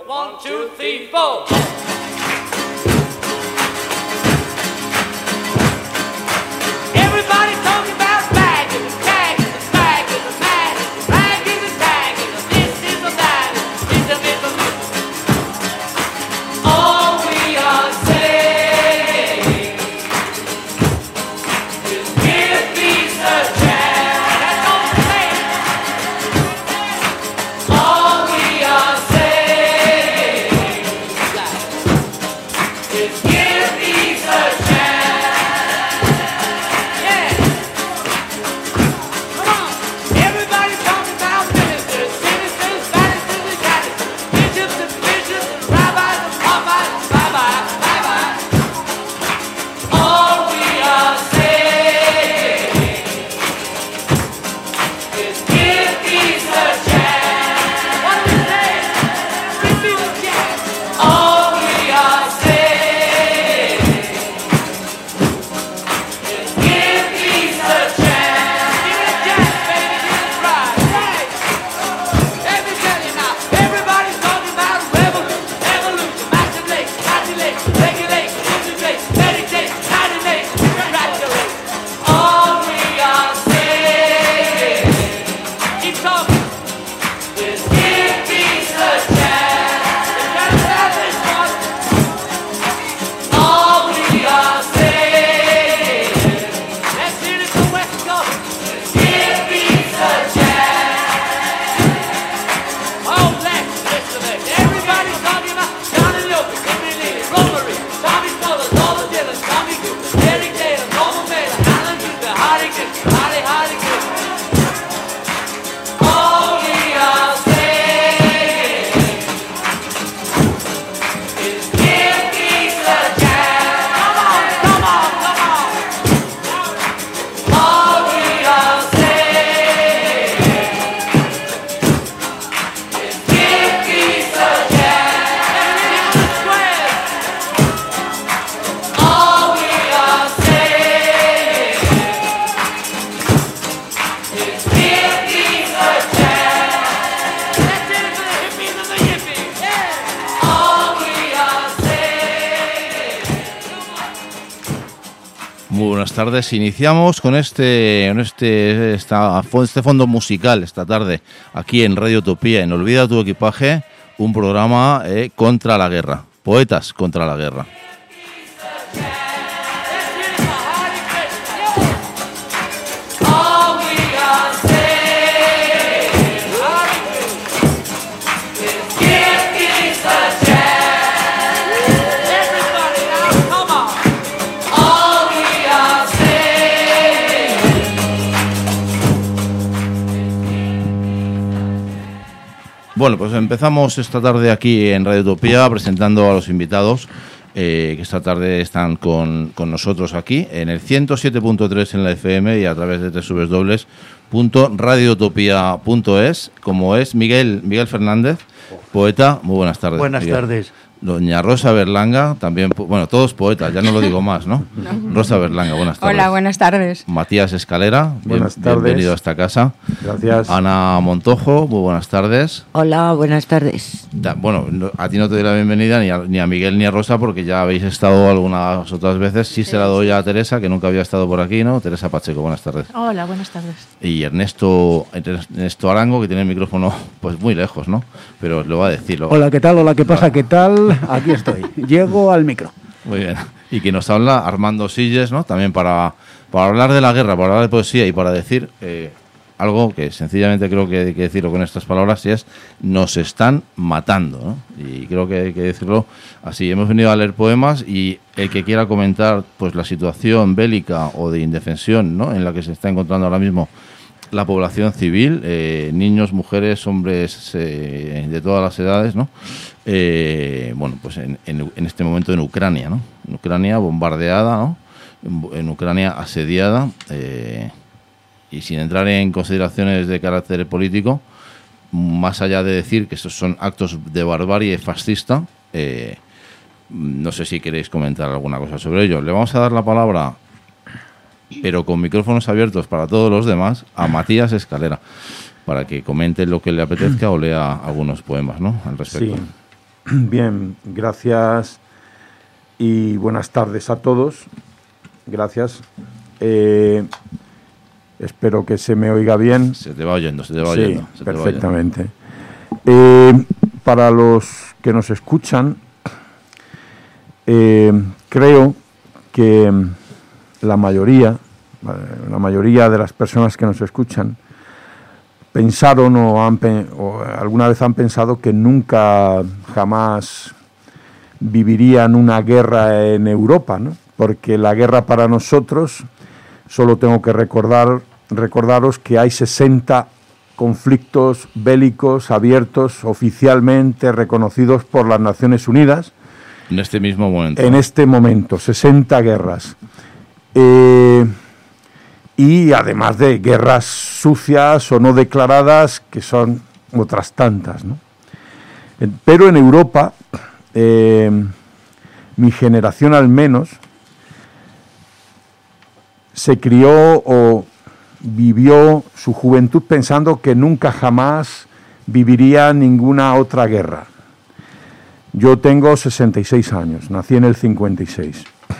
1, 2, 3, 4. Everybody talking about bagging and tagging and bagging and magging, ragging and tagging, and this is a that, is a bit of all we are saying is give peace a chance. That's all we're saying. All we are saying is give peace a chance. Yeah. Come on. Everybody talking about ministers, sinisters, Pharisees and Sadducees, bishops and bishops and rabbis and rabbis, bye-bye. All we are saying is give peace a chance. What do we say? Give peace a chance. All we are saying is give peace a chance. Give it a chance, baby. Give it a try. Right. Let me tell you now. Everybody's talking about revolution, evolution, masturbate, regulate, integrate, meditate, animate, congratulate. All we are saying, keep talking, is give peace a chance. You gotta have this one. All we are saying, let's hear it from West Coast, is give peace a chance. Oh, let's listen to it. Everybody's talking about Johnny Lopez, Henry Lee, Romery, Tommy Smothers, Nolan Dillon, Tommy Cooper, Derek Taylor, Norman Mailer, Alan Cooper, Hardy Gibb, Hardy Gibb. All we are saying is give peace a chance. Come on. All we are saying is give peace a chance. All we are saying is give peace a chance. Let's do it for the hippies and the yippies. Yeah. All we are saying. Muy buenas tardes. Iniciamos con este fondo musical esta tarde aquí en Radio Utopía, en Olvida tu equipaje, un programa contra la guerra, poetas contra la guerra. All we are saying is give peace a chance. Everybody now, come on. All we are saying. Bueno, pues empezamos esta tarde aquí en Radio Utopía presentando a los invitados que esta tarde están con nosotros aquí en el 107.3 en la FM y a través de www.radioutopia.es, como es Miguel Fernández, poeta. Muy buenas tardes. Buenas Miguel. tardes. Doña Rosa Berlanga, también, bueno, todos poetas, ya no lo digo más, ¿no? Rosa Berlanga, buenas tardes. Hola, buenas tardes. Matías Escalera, Buenas tardes. bienvenido a esta casa. Gracias. Ana Montojo, muy buenas tardes. Hola, buenas tardes. Bueno, a ti no te doy la bienvenida ni a Miguel ni a Rosa porque ya habéis estado algunas otras veces. Sí se la doy a Teresa, que nunca había estado por aquí, ¿no? Teresa Pacheco, buenas tardes. Hola, buenas tardes. Y Ernesto Arango, que tiene el micrófono pues muy lejos, ¿no? Pero lo va a decir. Hola, ¿qué tal? Hola, ¿qué pasa? ¿Qué tal? Aquí estoy. Llego al micro. Muy bien. Y que nos habla Armando Silles, ¿no? También para hablar de la guerra, para hablar de poesía y para decir algo que sencillamente creo que hay que decirlo con estas palabras, y es: nos están matando, ¿no? Y creo que hay que decirlo así. Hemos venido a leer poemas y el que quiera comentar pues la situación bélica o de indefensión, ¿no?, en la que se está encontrando ahora mismo la población civil, niños, mujeres, hombres de todas las edades, ¿no? Bueno, pues en este momento en Ucrania, ¿no? En Ucrania bombardeada, ¿no? En Ucrania asediada, y sin entrar en consideraciones de carácter político, más allá de decir que estos son actos de barbarie fascista, no sé si queréis comentar alguna cosa sobre ello. Le vamos a dar la palabra, pero con micrófonos abiertos para todos los demás, a Matías Escalera, para que comente lo que le apetezca o lea algunos poemas, ¿no?, al respecto. Sí. Bien, gracias y buenas tardes a todos. Gracias. Espero que se me oiga bien. Se te va oyendo, se te va Sí, oyendo. Se te va oyendo. perfectamente. Para los que nos escuchan, creo que la mayoría de las personas que nos escuchan pensaron o alguna vez han pensado que nunca jamás vivirían una guerra en Europa, ¿no? Porque la guerra para nosotros, solo tengo que recordaros que hay 60 conflictos bélicos abiertos oficialmente reconocidos por las Naciones Unidas. En este mismo momento. En este momento, 60 guerras. Y además de guerras sucias o no declaradas, que son otras tantas, ¿no? Pero en Europa, mi generación al menos, se crió o vivió su juventud pensando que nunca jamás viviría ninguna otra guerra. Yo tengo 66 años, nací en el 56.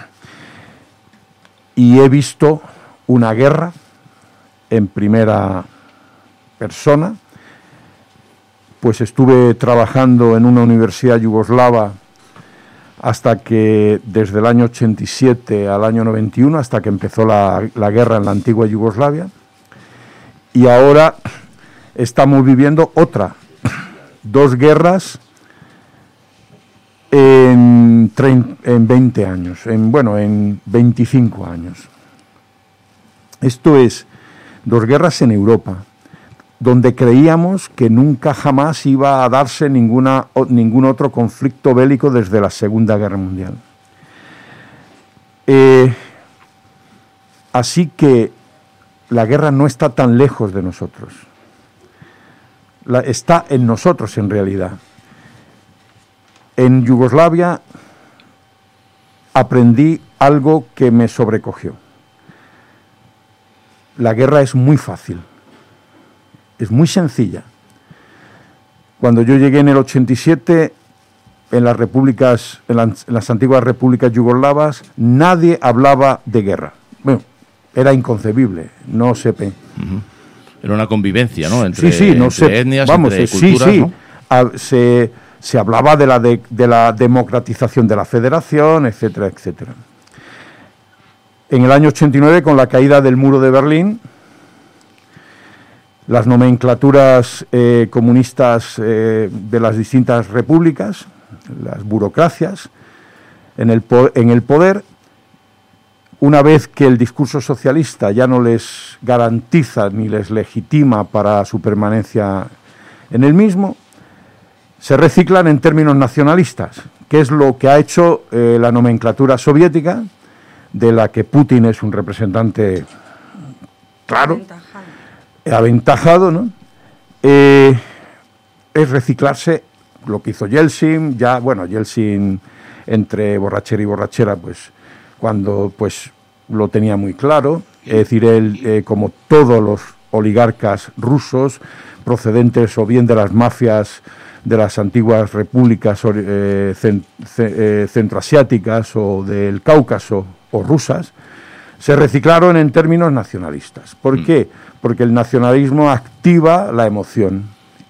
Y he visto una guerra en primera persona, pues estuve trabajando en una universidad yugoslava hasta que, desde el año 87 al año 91, hasta que empezó la guerra en la antigua Yugoslavia, y ahora estamos viviendo dos guerras en 20 años, en 25 años. Esto es, dos guerras en Europa, donde creíamos que nunca jamás iba a darse ningún otro conflicto bélico desde la Segunda Guerra Mundial. Así que la guerra no está tan lejos de nosotros. Está en nosotros en realidad. En Yugoslavia aprendí algo que me sobrecogió. La guerra es muy fácil, es muy sencilla. Cuando yo llegué en el 87, en las antiguas repúblicas yugoslavas, nadie hablaba de guerra. Bueno, era inconcebible, no se Era una convivencia, ¿no? Entre etnias, entre culturas, sí. ¿no? Se hablaba de la democratización de la federación, etcétera, etcétera. En el año 89, con la caída del muro de Berlín, las nomenclaturas comunistas de las distintas repúblicas, las burocracias, en el poder, una vez que el discurso socialista ya no les garantiza ni les legitima para su permanencia en el mismo, se reciclan en términos nacionalistas, que es lo que ha hecho la nomenclatura soviética, de la que Putin es un representante claro, aventajado, ¿no? Es reciclarse lo que hizo Yeltsin. Yeltsin, entre borrachera y borrachera, pues cuando pues lo tenía muy claro. Es decir, él, como todos los oligarcas rusos, procedentes o bien de las mafias de las antiguas repúblicas centroasiáticas o del Cáucaso o rusas, se reciclaron en términos nacionalistas. ¿Por qué? Porque el nacionalismo activa la emoción,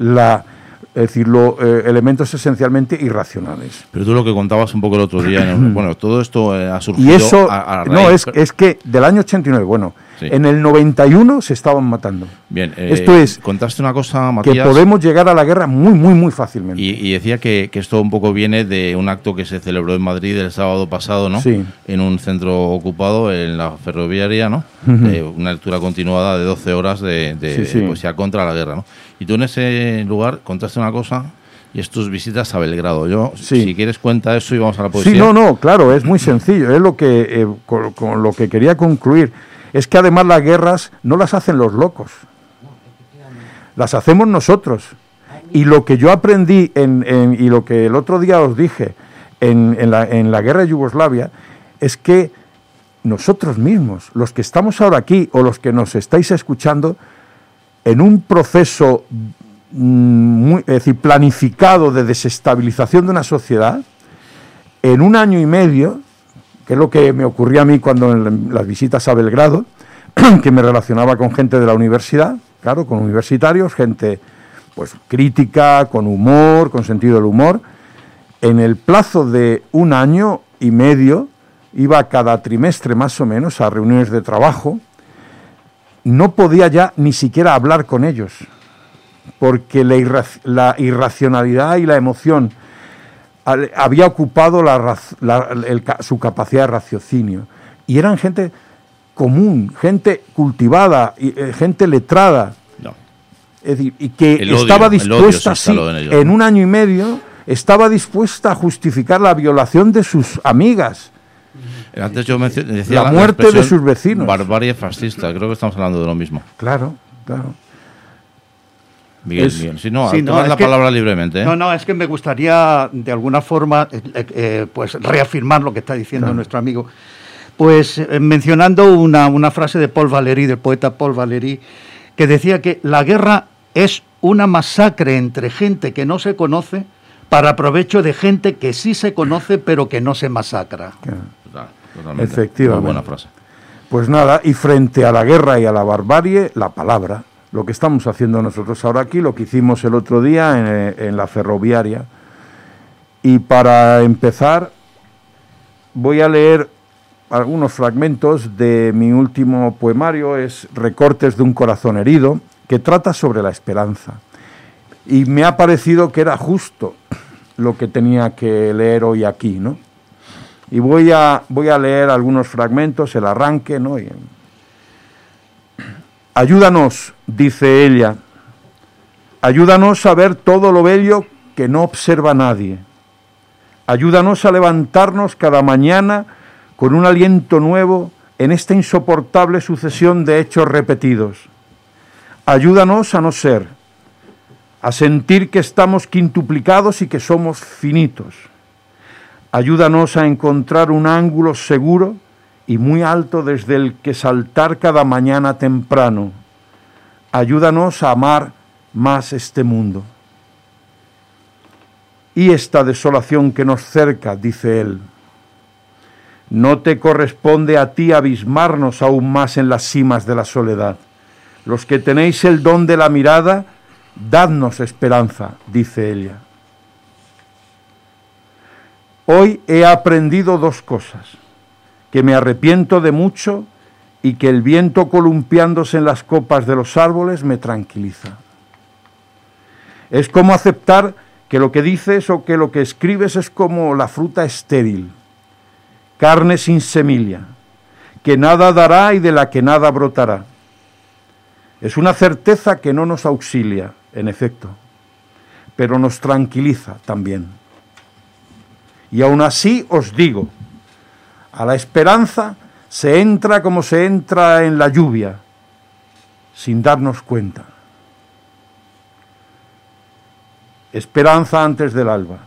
elementos esencialmente irracionales. Pero tú lo que contabas un poco el otro día, todo esto ha surgido y eso, a raíz... es que del año 89, sí. En el 91 se estaban matando. Bien, esto es, contaste una cosa, Matías, que podemos llegar a la guerra muy, muy, muy fácilmente. Y decía que esto un poco viene de un acto que se celebró en Madrid el sábado pasado, ¿no? Sí. En un centro ocupado, en la ferroviaria, ¿no? Una lectura continuada de 12 horas de poesía contra la guerra, ¿no? Y tú en ese lugar contaste una cosa, y es tus visitas a Belgrado. Si quieres, cuenta eso y vamos a la poesía. Sí, claro, es muy sencillo. Es lo que con lo que quería concluir. Es que además las guerras no las hacen los locos, las hacemos nosotros. Y lo que yo aprendí y lo que el otro día os dije en la guerra de Yugoslavia es que nosotros mismos, los que estamos ahora aquí o los que nos estáis escuchando, en un proceso es decir, planificado de desestabilización de una sociedad, en 1 año y medio, que es lo que me ocurría a mí cuando en las visitas a Belgrado, que me relacionaba con gente de la universidad, claro, con universitarios, gente pues crítica, con humor, con sentido del humor. En el plazo de 1 año y medio, iba cada trimestre más o menos a reuniones de trabajo, no podía ya ni siquiera hablar con ellos, porque la irracionalidad y la emoción había ocupado su capacidad de raciocinio. Y eran gente común, gente cultivada, gente letrada. No. Es decir, y que El odio, estaba el odio dispuesta, se instaló en ellos. en 1 año y medio, estaba dispuesta a justificar la violación de sus amigas. Antes yo decía La muerte de expresión sus vecinos. barbarie fascista, creo que estamos hablando de lo mismo. Claro, claro. Miguel, Es- Miguel. Si no, Sí, no, toma es la que- palabra libremente. ¿eh? No, es que me gustaría de alguna forma pues reafirmar lo que está diciendo Claro. nuestro amigo. Pues mencionando una frase de Paul Valéry, del poeta Paul Valéry, que decía que la guerra es una masacre entre gente que no se conoce para provecho de gente que sí se conoce pero que no se masacra. Claro. Totalmente. Efectivamente. Muy buena frase. Pues nada, y frente a la guerra y a la barbarie, la palabra. Lo que estamos haciendo nosotros ahora aquí, lo que hicimos el otro día en la ferroviaria. Y para empezar, voy a leer algunos fragmentos de mi último poemario, es Recortes de un corazón herido, que trata sobre la esperanza. Y me ha parecido que era justo lo que tenía que leer hoy aquí, ¿no? Y voy a leer algunos fragmentos, el arranque, ¿no? Ayúdanos, dice ella, ayúdanos a ver todo lo bello que no observa nadie. Ayúdanos a levantarnos cada mañana con un aliento nuevo en esta insoportable sucesión de hechos repetidos. Ayúdanos a no ser, a sentir que estamos quintuplicados y que somos finitos. Ayúdanos a encontrar un ángulo seguro y muy alto desde el que saltar cada mañana temprano. Ayúdanos a amar más este mundo. Y esta desolación que nos cerca, dice él, no te corresponde a ti abismarnos aún más en las cimas de la soledad. Los que tenéis el don de la mirada, dadnos esperanza, dice ella. Hoy he aprendido 2 cosas, que me arrepiento de mucho y que el viento columpiándose en las copas de los árboles me tranquiliza. Es como aceptar que lo que dices o que lo que escribes es como la fruta estéril, carne sin semilla, que nada dará y de la que nada brotará. Es una certeza que no nos auxilia, en efecto, pero nos tranquiliza también. Y aún así os digo, a la esperanza se entra como se entra en la lluvia, sin darnos cuenta. Esperanza antes del alba.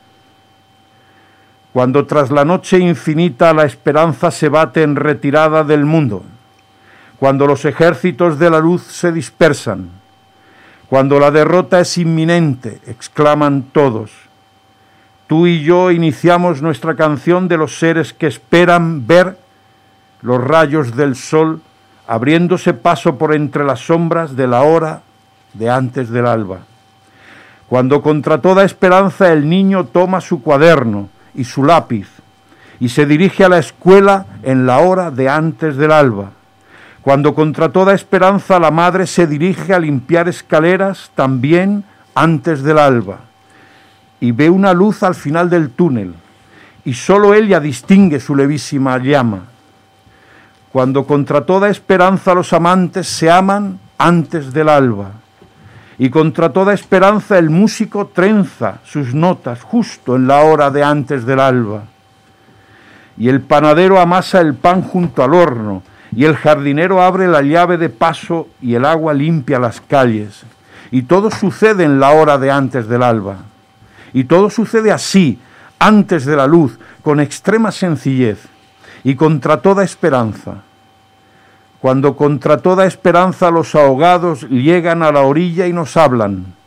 Cuando tras la noche infinita la esperanza se bate en retirada del mundo, cuando los ejércitos de la luz se dispersan, cuando la derrota es inminente, exclaman todos. Tú y yo iniciamos nuestra canción de los seres que esperan ver los rayos del sol abriéndose paso por entre las sombras de la hora de antes del alba. Cuando contra toda esperanza el niño toma su cuaderno y su lápiz y se dirige a la escuela en la hora de antes del alba. Cuando contra toda esperanza la madre se dirige a limpiar escaleras también antes del alba. Y ve una luz al final del túnel, y sólo ella distingue su levísima llama. Cuando contra toda esperanza los amantes se aman antes del alba, y contra toda esperanza el músico trenza sus notas justo en la hora de antes del alba, y el panadero amasa el pan junto al horno, y el jardinero abre la llave de paso, y el agua limpia las calles, y todo sucede en la hora de antes del alba. Y todo sucede así, antes de la luz, con extrema sencillez y contra toda esperanza. Cuando contra toda esperanza los ahogados llegan a la orilla y nos hablan,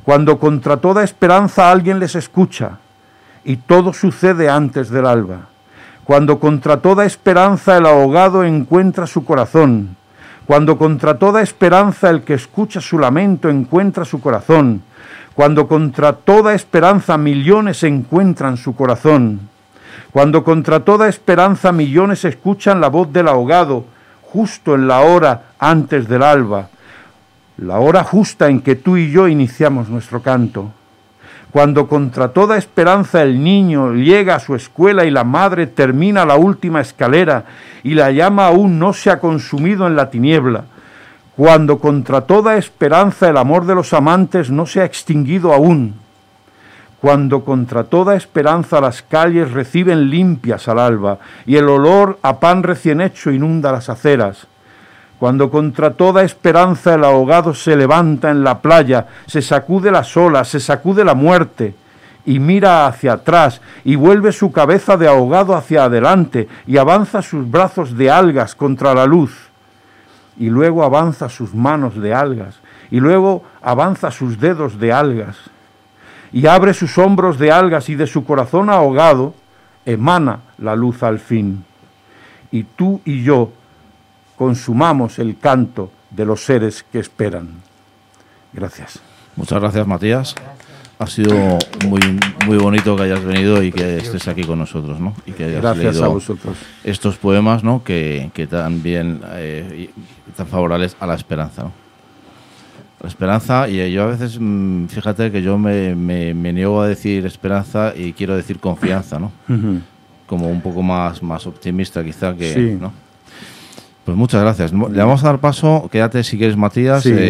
cuando contra toda esperanza alguien les escucha, y todo sucede antes del alba, cuando contra toda esperanza el ahogado encuentra su corazón, cuando contra toda esperanza el que escucha su lamento encuentra su corazón, cuando contra toda esperanza millones encuentran su corazón, cuando contra toda esperanza millones escuchan la voz del ahogado, justo en la hora antes del alba, la hora justa en que tú y yo iniciamos nuestro canto, cuando contra toda esperanza el niño llega a su escuela y la madre termina la última escalera y la llama aún no se ha consumido en la tiniebla, cuando contra toda esperanza el amor de los amantes no se ha extinguido aún, cuando contra toda esperanza las calles reciben limpias al alba y el olor a pan recién hecho inunda las aceras, cuando contra toda esperanza el ahogado se levanta en la playa, se sacude las olas, se sacude la muerte y mira hacia atrás y vuelve su cabeza de ahogado hacia adelante y avanza sus brazos de algas contra la luz y luego avanza sus manos de algas y luego avanza sus dedos de algas y abre sus hombros de algas y de su corazón ahogado emana la luz al fin. Y tú y yo consumamos el canto de los seres que esperan. Gracias. Muchas gracias, Matías. Ha sido muy bonito que hayas venido y que estés aquí con nosotros, ¿no? Y que hayas Gracias leído a vosotros. estos poemas, ¿no? Que también tan favorables a la esperanza, ¿no? La esperanza, y yo a veces, fíjate que yo me niego a decir esperanza y quiero decir confianza, ¿no? Ujú. Como un poco más optimista quizá que, Sí. ¿no? Pues muchas gracias. Le vamos a dar paso, quédate si quieres, Matías, Sí.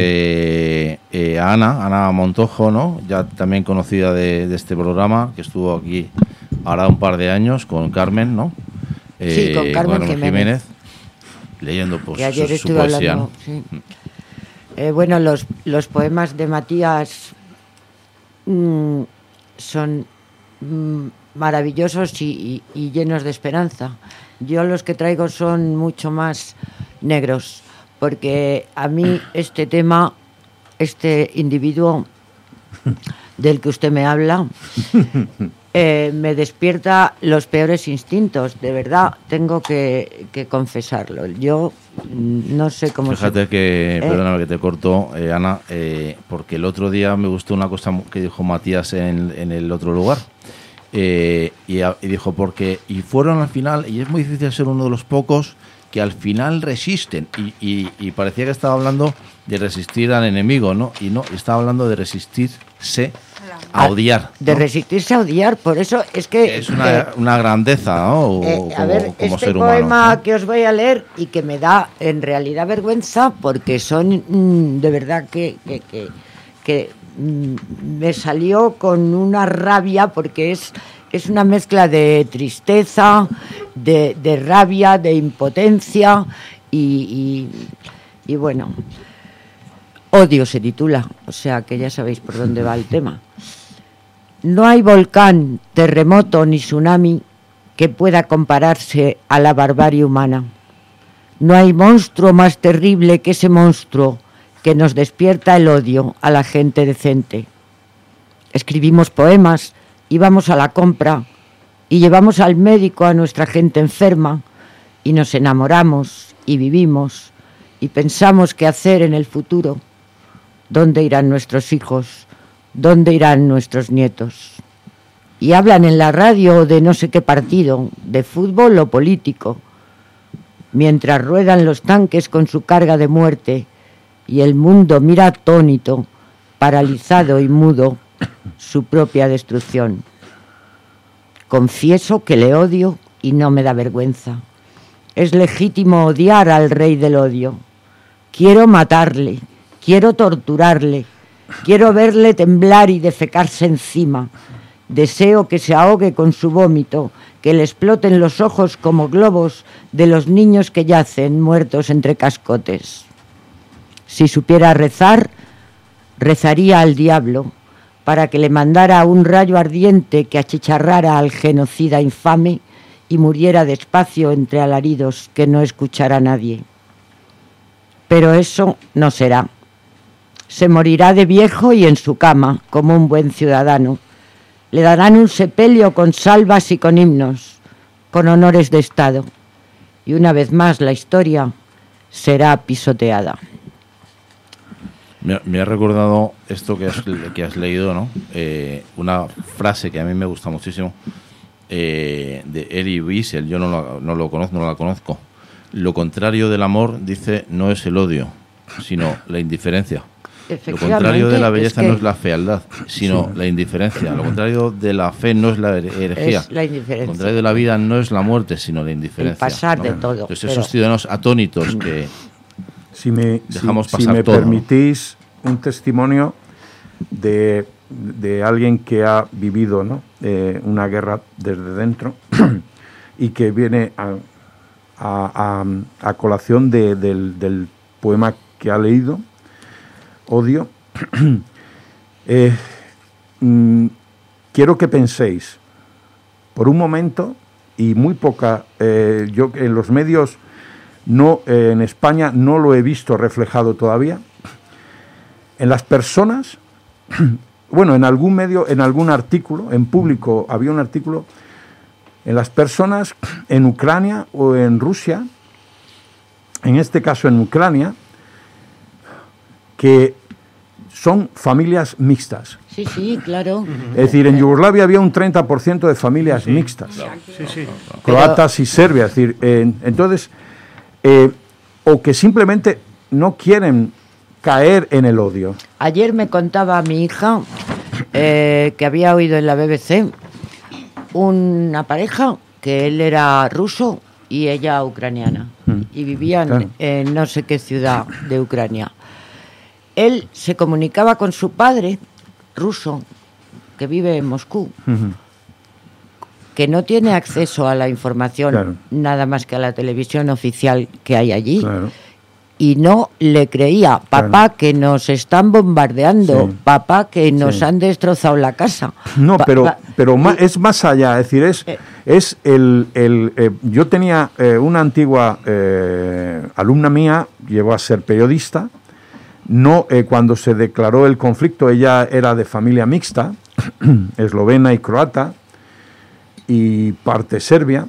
a Ana Montojo, ¿no? Ya también conocida de este programa, que estuvo aquí ahora un par de años con Carmen, ¿no? Sí, con Carmen Jiménez. Leyendo pues Que ayer su estuve poesía, hablando, ¿no? sí. Bueno, los poemas de Matías son maravillosos y llenos de esperanza. Yo los que traigo son mucho más negros, porque a mí este tema, este individuo del que usted me habla, me despierta los peores instintos, de verdad, tengo que confesarlo. Yo no sé cómo... Fíjate que, perdóname que te corto, Ana, porque el otro día me gustó una cosa que dijo Matías en el otro lugar. Y dijo, y fueron al final, y es muy difícil ser uno de los pocos que al final resisten, y parecía que estaba hablando de resistir al enemigo, ¿no? Y no, estaba hablando de resistirse a odiar, ¿no? De resistirse a odiar, por eso es que... Es una grandeza, ¿no? A ver, como este ser humano, poema, ¿no? que os voy a leer y que me da en realidad vergüenza, porque son de verdad que me salió con una rabia, porque es una mezcla de tristeza, de rabia, de impotencia y bueno, Odio se titula, o sea que ya sabéis por dónde va el tema. No hay volcán, terremoto ni tsunami que pueda compararse a la barbarie humana. No hay monstruo más terrible que ese monstruo que nos despierta el odio a la gente decente. Escribimos poemas, íbamos a la compra y llevamos al médico a nuestra gente enferma y nos enamoramos y vivimos y pensamos qué hacer en el futuro. ¿Dónde irán nuestros hijos? ¿Dónde irán nuestros nietos? Y hablan en la radio de no sé qué partido, de fútbol o político, mientras ruedan los tanques con su carga de muerte y el mundo mira atónito, paralizado y mudo, su propia destrucción. Confieso que le odio y no me da vergüenza. Es legítimo odiar al rey del odio. Quiero matarle, quiero torturarle, quiero verle temblar y defecarse encima. Deseo que se ahogue con su vómito, que le exploten los ojos como globos de los niños que yacen muertos entre cascotes. Si supiera rezar, rezaría al diablo para que le mandara un rayo ardiente que achicharrara al genocida infame y muriera despacio entre alaridos que no escuchara nadie. Pero eso no será. se morirá de viejo y en su cama, como un buen ciudadano. Le darán un sepelio con salvas y con himnos, con honores de Estado. Y una vez más la historia será pisoteada. Me ha recordado esto que has leído, ¿no? Una frase que a mí me gusta muchísimo, de Elie Wiesel. Yo no la conozco. Lo contrario del amor, dice, no es el odio, sino la indiferencia. Lo contrario de la belleza no es la fealdad, sino la indiferencia. Lo contrario de la fe no es la herejía. Es la indiferencia. Lo contrario de la vida no es la muerte, sino la indiferencia. El pasar ¿no? de todo. Entonces, pero... esos ciudadanos atónitos que Si me pasar todo, permitís un testimonio de alguien que ha vivido, ¿no? Una guerra desde dentro y que viene a colación del poema que ha leído, Odio. Quiero que penséis por un momento, y muy poca, yo en los medios no, en España no lo he visto reflejado todavía, en las personas, bueno, en algún medio, en algún artículo, en público había un artículo, en las personas en Ucrania o en Rusia, en este caso en Ucrania, que son familias mixtas. Sí, sí, claro. Es decir, en Yugoslavia había un 30% de familias mixtas, croatas y serbias. Es decir, entonces, o que simplemente no quieren caer en el odio. Ayer me contaba mi hija que había oído en la BBC una pareja que él era ruso y ella ucraniana y vivían Claro. en no sé qué ciudad de Ucrania. Él se comunicaba con su padre ruso que vive en Moscú, que no tiene acceso a la información, Claro. nada más que a la televisión oficial que hay allí. Claro. Y no le creía, papá, que nos están bombardeando, Sí. papá, que nos Sí. han destrozado la casa. No, pero y- es más allá, es decir, es yo tenía una antigua alumna mía, llegó a ser periodista, no cuando se declaró el conflicto, ella era de familia mixta, eslovena y croata, y parte serbia,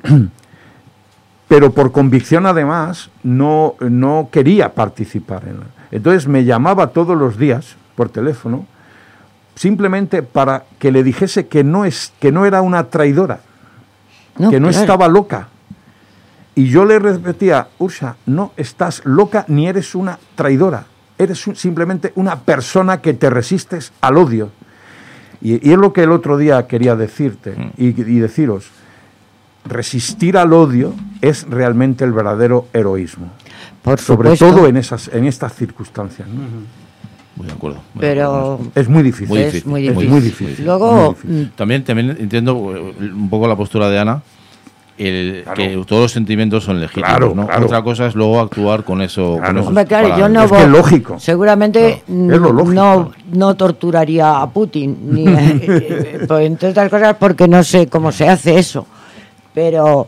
pero por convicción además no quería participar. Entonces me llamaba todos los días por teléfono, simplemente para que le dijese que no era una traidora, que no claro. estaba loca. Y yo le repetía, Ursa, no estás loca ni eres una traidora, eres simplemente una persona que te resistes al odio. Y es lo que el otro día quería decirte y deciros. Resistir al odio es realmente el verdadero heroísmo. Por Sobre supuesto. todo en estas circunstancias, ¿no? Muy de acuerdo. Pero Es muy difícil. Muy es difícil, muy muy difícil. muy difícil. Luego, Muy difícil. También entiendo un poco la postura de Ana, Claro. que todos los sentimientos son legítimos, Claro, ¿no? claro. Otra cosa es luego actuar con eso. Claro. Con esos hombre, claro, yo no parámetros. Es que voy- es lógico. Seguramente Claro, es lo lógico. no torturaría a Putin, ni pues, entre otras cosas porque no sé cómo se hace eso. Pero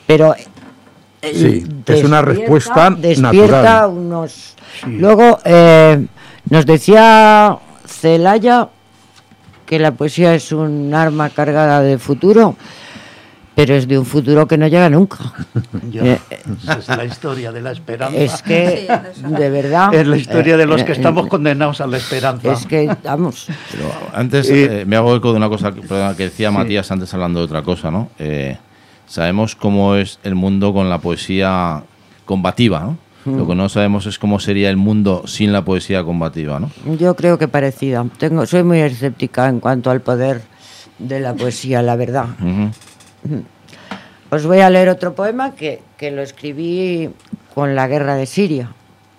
Sí, es una respuesta despierta natural. unos. Luego nos decía Celaya que la poesía es un arma cargada de futuro, pero es de un futuro que no llega nunca. Esa es la historia de la esperanza. Es que, de verdad... Es la historia de los que estamos condenados a la esperanza. Es que, vamos... Pero antes me hago eco de una cosa que decía Matías antes hablando de otra cosa, ¿no? Sabemos cómo es el mundo con la poesía combativa, ¿no? Lo que no sabemos es cómo sería el mundo sin la poesía combativa, ¿no? Yo creo que parecida. Soy muy escéptica en cuanto al poder de la poesía, la verdad. Ujú. Os voy a leer otro poema que lo escribí con la guerra de Siria.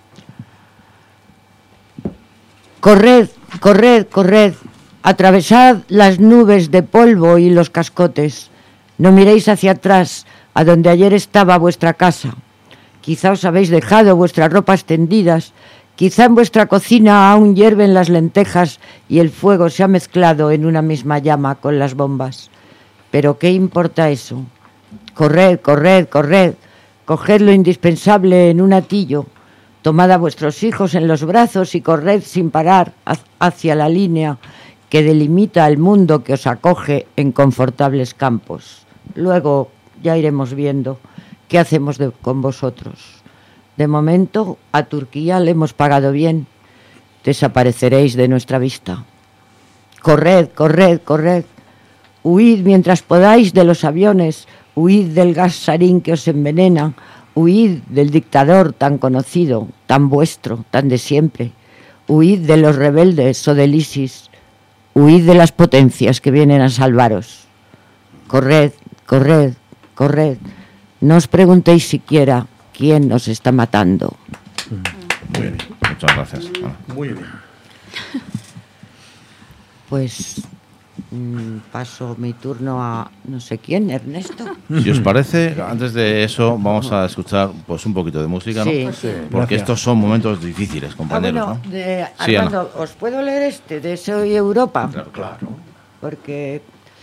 Corred, corred, corred, atravesad las nubes de polvo y los cascotes. No miréis hacia atrás, a donde ayer estaba vuestra casa. Quizá os habéis dejado vuestras ropas tendidas, quizá en vuestra cocina aún hierven las lentejas y el fuego se ha mezclado en una misma llama con las bombas. Pero ¿qué importa eso? Corred, corred, corred, coged lo indispensable en un atillo, Tomad a vuestros hijos en los brazos y corred sin parar hacia la línea que delimita el mundo que os acoge en confortables campos. Luego ya iremos viendo qué hacemos con vosotros. De momento, a Turquía le hemos pagado bien. Desapareceréis de nuestra vista. Corred, corred, corred. Huid mientras podáis de los aviones, huid del gas sarín que os envenena, huid del dictador tan conocido, tan vuestro, tan de siempre. Huid de los rebeldes o del ISIS. Huid de las potencias que vienen a salvaros. Corred, corred, corred. No os preguntéis siquiera quién nos está matando. Muy bien, muchas gracias. Muy bien. Pues paso mi turno a no sé quién, Ernesto. Si os parece, antes de eso vamos a escuchar pues un poquito de música, ¿no? Sí. Porque Gracias. estos son momentos difíciles, compañeros, bueno, ¿no? Sí, Armando, ¿os puedo leer este de Soy Europa? Claro. Porque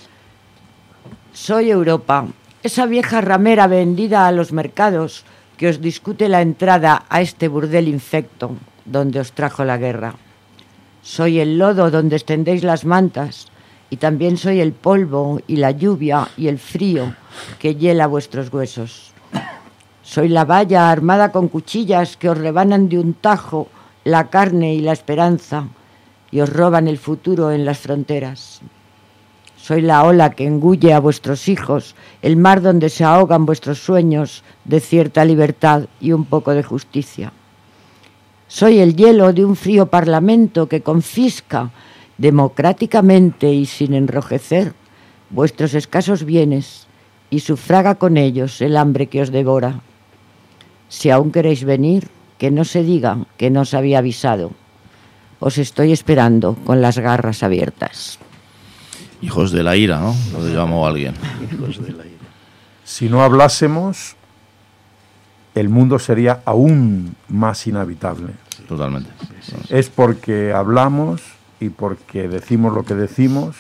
Soy Europa, esa vieja ramera vendida a los mercados que os discute la entrada a este burdel infecto donde os trajo la guerra. Soy el lodo donde extendéis las mantas y también soy el polvo y la lluvia y el frío que hiela vuestros huesos. Soy la valla armada con cuchillas que os rebanan de un tajo la carne y la esperanza y os roban el futuro en las fronteras. Soy la ola que engulle a vuestros hijos, el mar donde se ahogan vuestros sueños de cierta libertad y un poco de justicia. Soy el hielo de un frío parlamento que confisca democráticamente y sin enrojecer vuestros escasos bienes y sufraga con ellos el hambre que os devora. Si aún queréis venir, que no se diga que no os había avisado. Os estoy esperando con las garras abiertas. Hijos de la ira, ¿no? Lo llamó alguien. Si no hablásemos, el mundo sería aún más inhabitable. Totalmente. Es porque hablamos y porque decimos lo que decimos,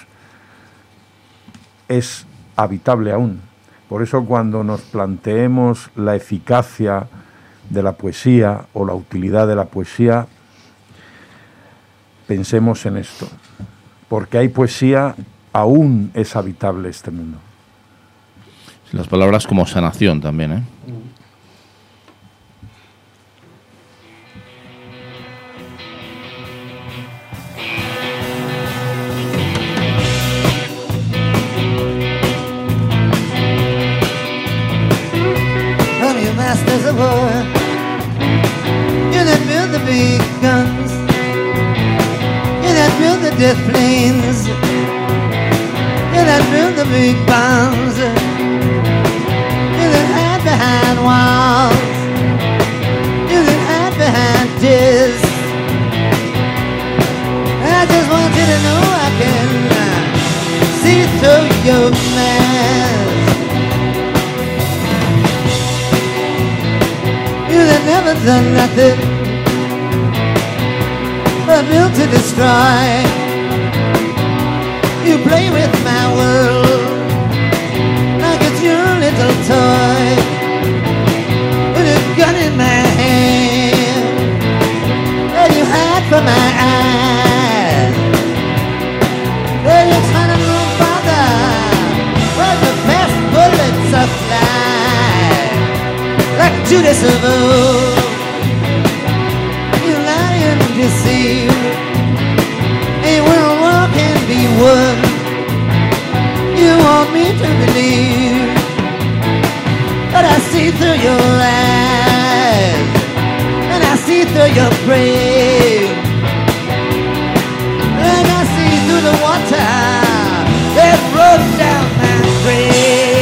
es habitable aún. Por eso cuando nos planteemos la eficacia de la poesía o la utilidad de la poesía, pensemos en esto. Porque hay poesía, aún es habitable este mundo. Las palabras como sanación también, ¿eh? From your masters of war, you that build the big guns, you that build the death planes, you that build the big bombs, you that hide behind walls, you that hide behind discs. I just want you to know I can see through your mask. You that never done nothing but built to destroy. You play with my world like it's your little toy. With a gun in my hand and you hide from my eyes. And you're trying to no bother where the best bullets are flying. Like Judas of old, you lie and deceive. A world war can be won. You want me to believe, but I see through your lies, and I see through your praise, and I see through the water that flows down my grave.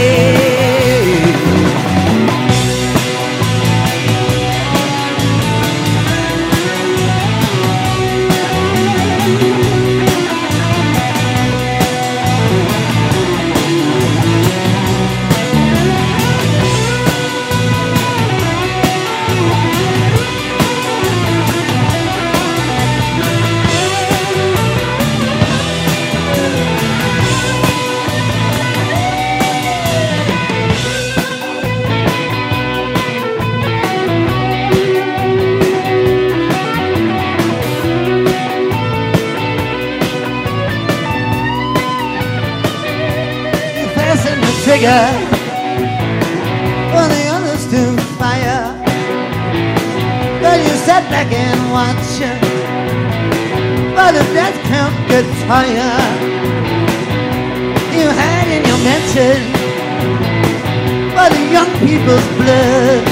trigger for the others to fire. But you sat back and watch, but the death count gets higher. You hide in your mansion, but the young people's blood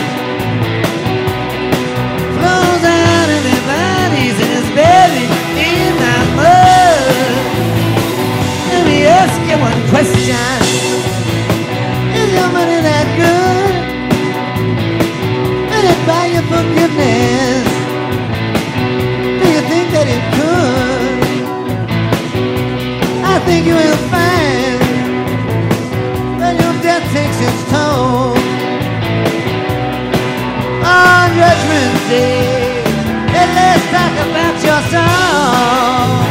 flows out of their bodies and is buried in the mud. Let me ask you one question. Is your money that good? Will it buy you forgiveness? Do you think that it could? I think you will find when your death takes its toll on Judgment Day. And let's talk about your soul.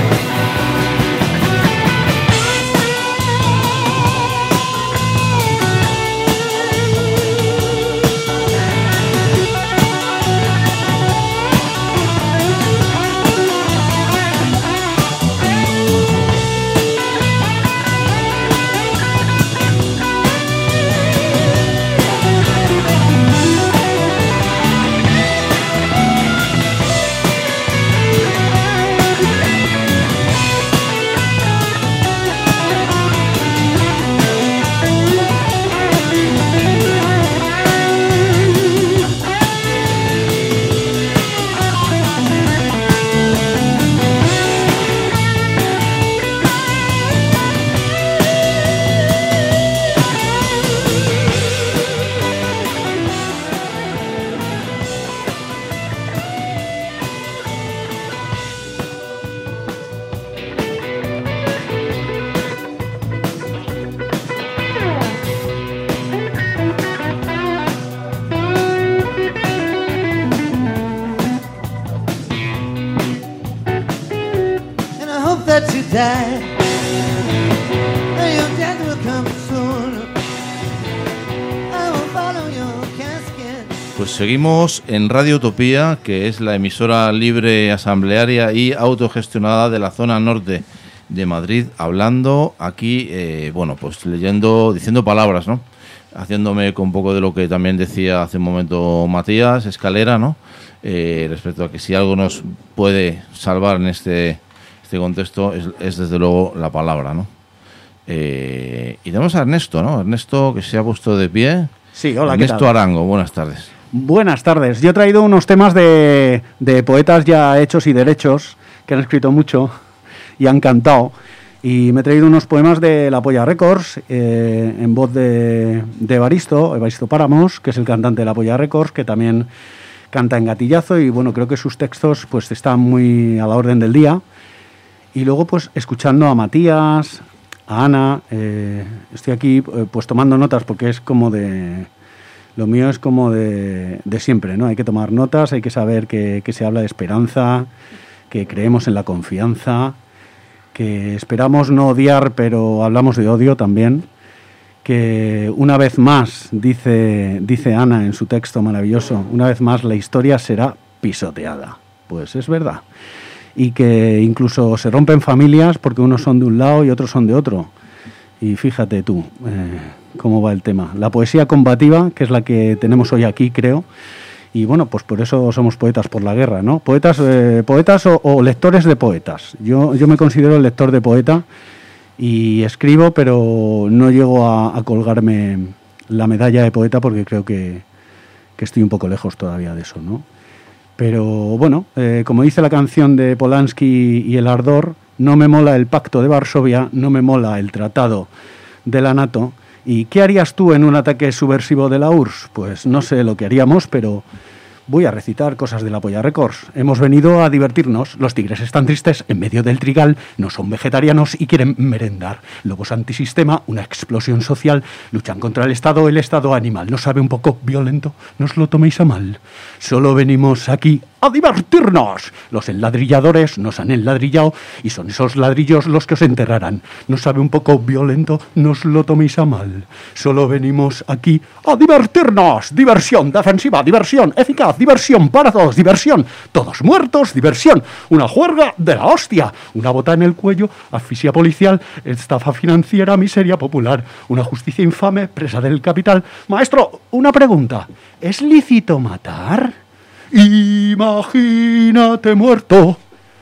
Die, and your death will come soon. I will follow your casket. Pues seguimos en Radio Utopía, que es la emisora libre, asamblearia y autogestionada de la zona norte de Madrid, hablando aquí, bueno, pues leyendo, diciendo palabras, ¿no? Haciéndome con un poco de lo que también decía hace un momento Matías Escalera, ¿no? Respecto a que si algo nos puede salvar en este contexto es desde luego la palabra, ¿no? Y tenemos a Ernesto, ¿no? Ernesto, que se ha puesto de pie. Sí, hola, Ernesto ¿qué tal? Arango, buenas tardes. Buenas tardes. Yo he traído unos temas de poetas ya hechos y derechos, que han escrito mucho y han cantado. Y me he traído unos poemas de La Polla Records, en voz de Evaristo Páramos, que es el cantante de La Polla Records, que también canta en Gatillazo. Y bueno, creo que sus textos pues están muy a la orden del día. Y luego, pues, escuchando a Matías, a Ana, estoy aquí, pues, tomando notas, porque es como de... Lo mío es como de siempre, ¿no? Hay que tomar notas, hay que saber que se habla de esperanza, que creemos en la confianza, que esperamos no odiar, pero hablamos de odio también, que una vez más, dice Ana en su texto maravilloso, una vez más la historia será pisoteada. Pues es verdad. Y que incluso se rompen familias porque unos son de un lado y otros son de otro. Y fíjate tú cómo va el tema. La poesía combativa, que es la que tenemos hoy aquí, creo. Y bueno, pues por eso somos poetas por la guerra, ¿no? Poetas o lectores de poetas. Yo me considero el lector de poeta y escribo, pero no llego a colgarme la medalla de poeta porque creo que estoy un poco lejos todavía de eso, ¿no? Pero bueno, como dice la canción de Polanski y El Ardor, no me mola el Pacto de Varsovia, no me mola el Tratado de la NATO. ¿Y qué harías tú en un ataque subversivo de la URSS? Pues no sé lo que haríamos, pero voy a recitar cosas de La Polla Records. Hemos venido a divertirnos. Los tigres están tristes en medio del trigal, no son vegetarianos y quieren merendar. Lobos antisistema, una explosión social, luchan contra el Estado animal. ¿No sabe un poco violento? No os lo toméis a mal. Solo venimos aquí a divertirnos. Los enladrilladores nos han enladrillado y son esos ladrillos los que os enterrarán. ¿No sabe un poco violento? No os lo toméis a mal. Solo venimos aquí a divertirnos. Diversión defensiva, diversión eficaz, diversión para todos, diversión, todos muertos, diversión, una juerga de la hostia, una bota en el cuello, asfixia policial, estafa financiera, miseria popular, una justicia infame, presa del capital. Maestro, una pregunta, ¿es lícito matar? Imagínate muerto,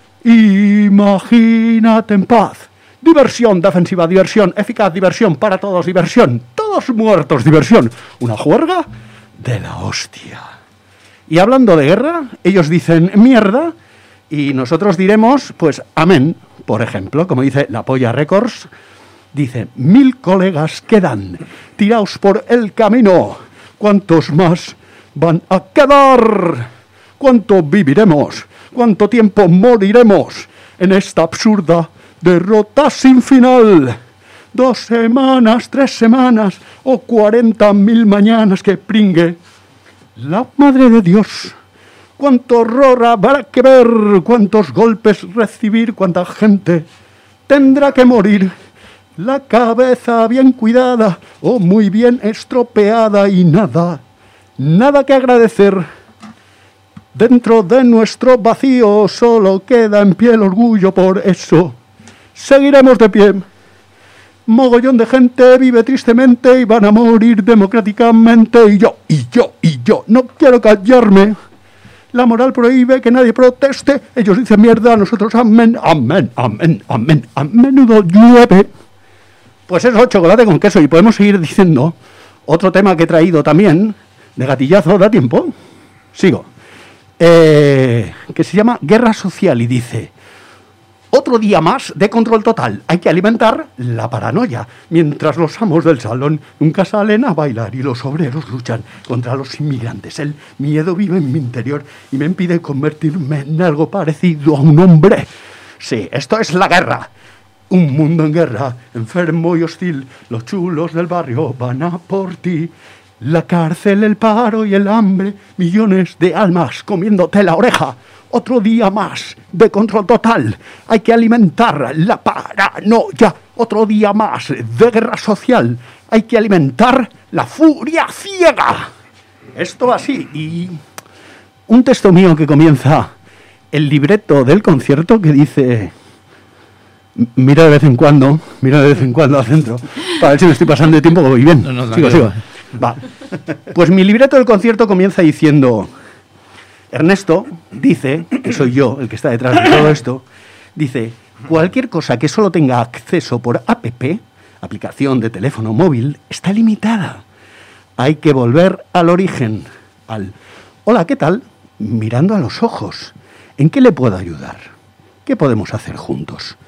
imagínate en paz. Diversión, defensiva, diversión, eficaz, diversión, para todos, diversión. Todos muertos, diversión. Una juerga de la hostia. Y hablando de guerra, ellos dicen mierda y nosotros diremos, pues, amén. Por ejemplo, como dice La Polla Records, dice, 1000 colegas quedan tirados por el camino. ¿Cuántos más van a quedar? ¿Cuánto viviremos? ¿Cuánto tiempo moriremos en esta absurda derrota sin final? 2 semanas, 3 semanas o 40.000 mañanas que pringue la madre de Dios. Cuánto horror habrá que ver, cuántos golpes recibir, cuánta gente tendrá que morir. La cabeza bien cuidada o muy bien estropeada y nada que agradecer. Dentro de nuestro vacío solo queda en pie el orgullo, por eso seguiremos de pie. Mogollón de gente vive tristemente y van a morir democráticamente. Y yo, no quiero callarme. La moral prohíbe que nadie proteste. Ellos dicen mierda, nosotros amén, amén, amén, amén. A menudo llueve. Pues eso, chocolate con queso. Y podemos seguir diciendo otro tema que he traído también, de gatillazo, ¿da tiempo? Sigo. Que se llama Guerra Social y dice: otro día más de control total. Hay que alimentar la paranoia. Mientras los amos del salón nunca salen a bailar y los obreros luchan contra los inmigrantes. El miedo vive en mi interior y me impide convertirme en algo parecido a un hombre. Sí, esto es la guerra. Un mundo en guerra, enfermo y hostil. Los chulos del barrio van a por ti. La cárcel, el paro y el hambre. Millones de almas comiéndote la oreja. Otro día más de control total. Hay que alimentar la paranoia. Otro día más de guerra social. Hay que alimentar la furia ciega. Esto así. Y un texto mío que comienza el libreto del concierto que dice: mira de vez en cuando al centro, para ver si me estoy pasando de tiempo o voy bien. No, sigo. Va. Pues mi libreto del concierto comienza diciendo: Ernesto dice, que soy yo el que está detrás de todo esto, dice, cualquier cosa que solo tenga acceso por app, aplicación de teléfono móvil, está limitada. Hay que volver al origen, al hola, ¿qué tal? Mirando a los ojos. ¿En qué le puedo ayudar? ¿Qué podemos hacer juntos?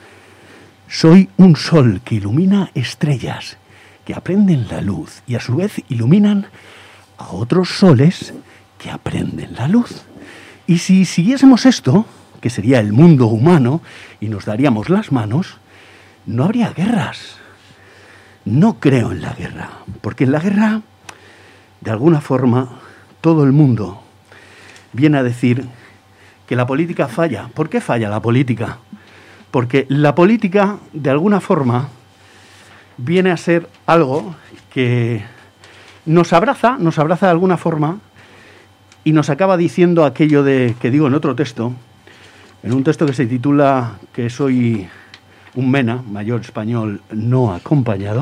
Soy un sol que ilumina estrellas, que aprenden la luz y a su vez iluminan a otros soles que aprenden la luz. Y si siguiésemos esto, que sería el mundo humano, y nos daríamos las manos, no habría guerras. No creo en la guerra, porque en la guerra, de alguna forma, todo el mundo viene a decir que la política falla. ¿Por qué falla la política? Porque la política, de alguna forma, viene a ser algo que nos abraza de alguna forma y nos acaba diciendo aquello de que digo en otro texto, en un texto que se titula que soy un mena, mayor español no acompañado,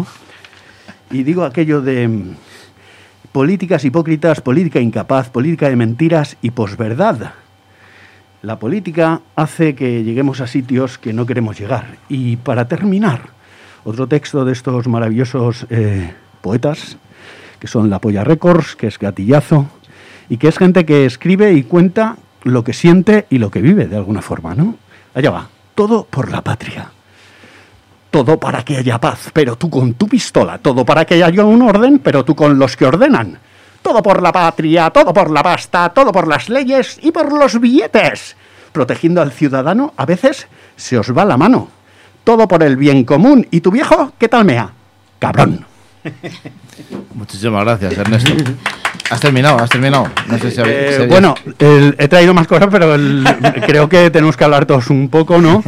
y digo aquello de políticas hipócritas, política incapaz, política de mentiras y posverdad. La política hace que lleguemos a sitios que no queremos llegar. Y para terminar, otro texto de estos maravillosos poetas, que son La Polla Records, que es gatillazo, y que es gente que escribe y cuenta lo que siente y lo que vive, de alguna forma, ¿no? Allá va. Todo por la patria. Todo para que haya paz, pero tú con tu pistola. Todo para que haya un orden, pero tú con los que ordenan. Todo por la patria, todo por la pasta, todo por las leyes y por los billetes. Protegiendo al ciudadano, a veces se os va la mano. Todo por el bien común. ¿Y tu viejo qué tal mea? Cabrón. Muchísimas gracias, Ernesto. Has terminado. No sé si bueno, he traído más cosas, pero creo que tenemos que hablar todos un poco, ¿no?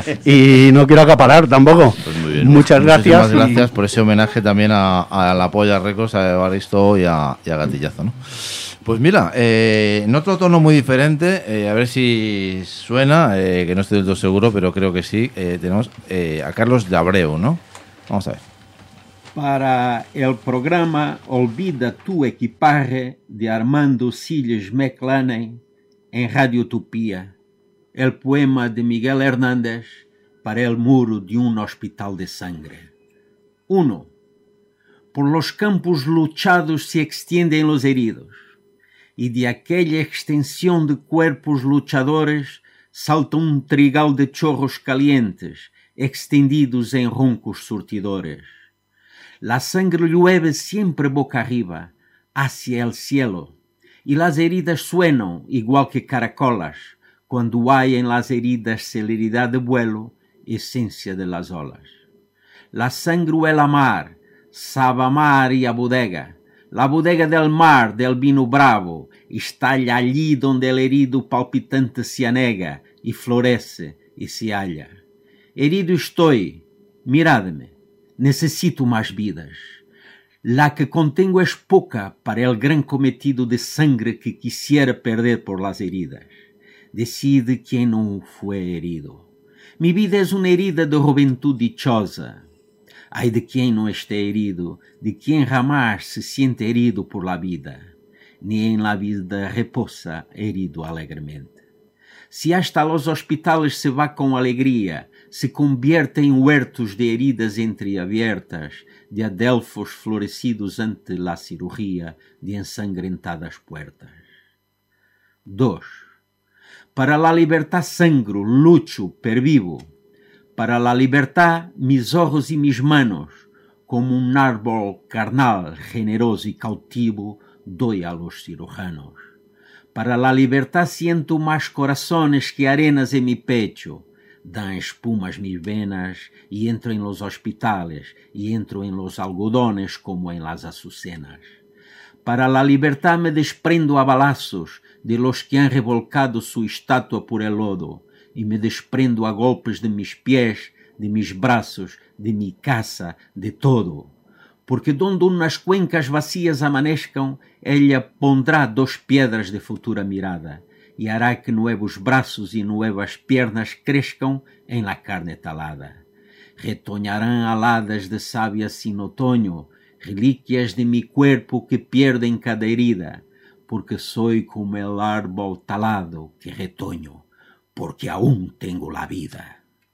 Y no quiero acaparar tampoco. Pues muy bien. Muchas gracias. Muchísimas gracias por ese homenaje también a La Polla Records, a Evaristo y a Gatillazo, ¿no? Pues mira, en otro tono muy diferente, a ver si suena, que no estoy del todo seguro, pero creo que sí, tenemos a Carlos de Abreu, ¿no? Vamos a ver. Para el programa Olvida tu equipaje de Armando Siles McLaren en Radio Utopía, el poema de Miguel Hernández para el muro de un hospital de sangre. 1. Por los campos luchados se extienden los heridos, y de aquella extensión de cuerpos luchadores salta un trigal de chorros calientes extendidos en roncos surtidores. La sangre llueve siempre boca arriba, hacia el cielo, y las heridas suenan igual que caracolas, cuando hay en las heridas celeridad de vuelo, esencia de las olas. La sangre huele a mar, sabe a mar y a bodega. La bodega del mar, del vino bravo, está allí donde el herido palpitante se anega y florece y se halla. Herido estoy, miradme. Necesito más vidas. La que contengo es poca para el gran cometido de sangre que quisiera perder por las heridas. Decide quien no fue herido. Mi vida es una herida de juventud dichosa. Ay de quien no esté herido, de quien jamás se siente herido por la vida, ni en la vida reposa herido alegremente. Si hasta los hospitales se va con alegría, se convierte en huertos de heridas entreabiertas, de adelfos florecidos ante la cirugía de ensangrentadas puertas. 2. Para la libertad sangro, lucho, pervivo. Para la libertad, mis ojos y mis manos, como un árbol carnal, generoso y cautivo, doy a los cirujanos. Para la libertad siento más corazones que arenas en mi pecho. Dan espumas mis venas y entro en los hospitales y entro en los algodones como en las azucenas. Para la libertad me desprendo a balazos de los que han revolcado su estatua por el lodo y me desprendo a golpes de mis pies, de mis brazos, de mi casa, de todo. Porque donde unas cuencas vacías amanezcan, ella pondrá 2 piedras de futura mirada y hará que nuevos brazos y nuevas piernas crezcan en la carne talada. Retoñarán aladas de savia sin otoño, reliquias de mi cuerpo que pierden cada herida, porque soy como el árbol talado que retoño, porque aún tengo la vida.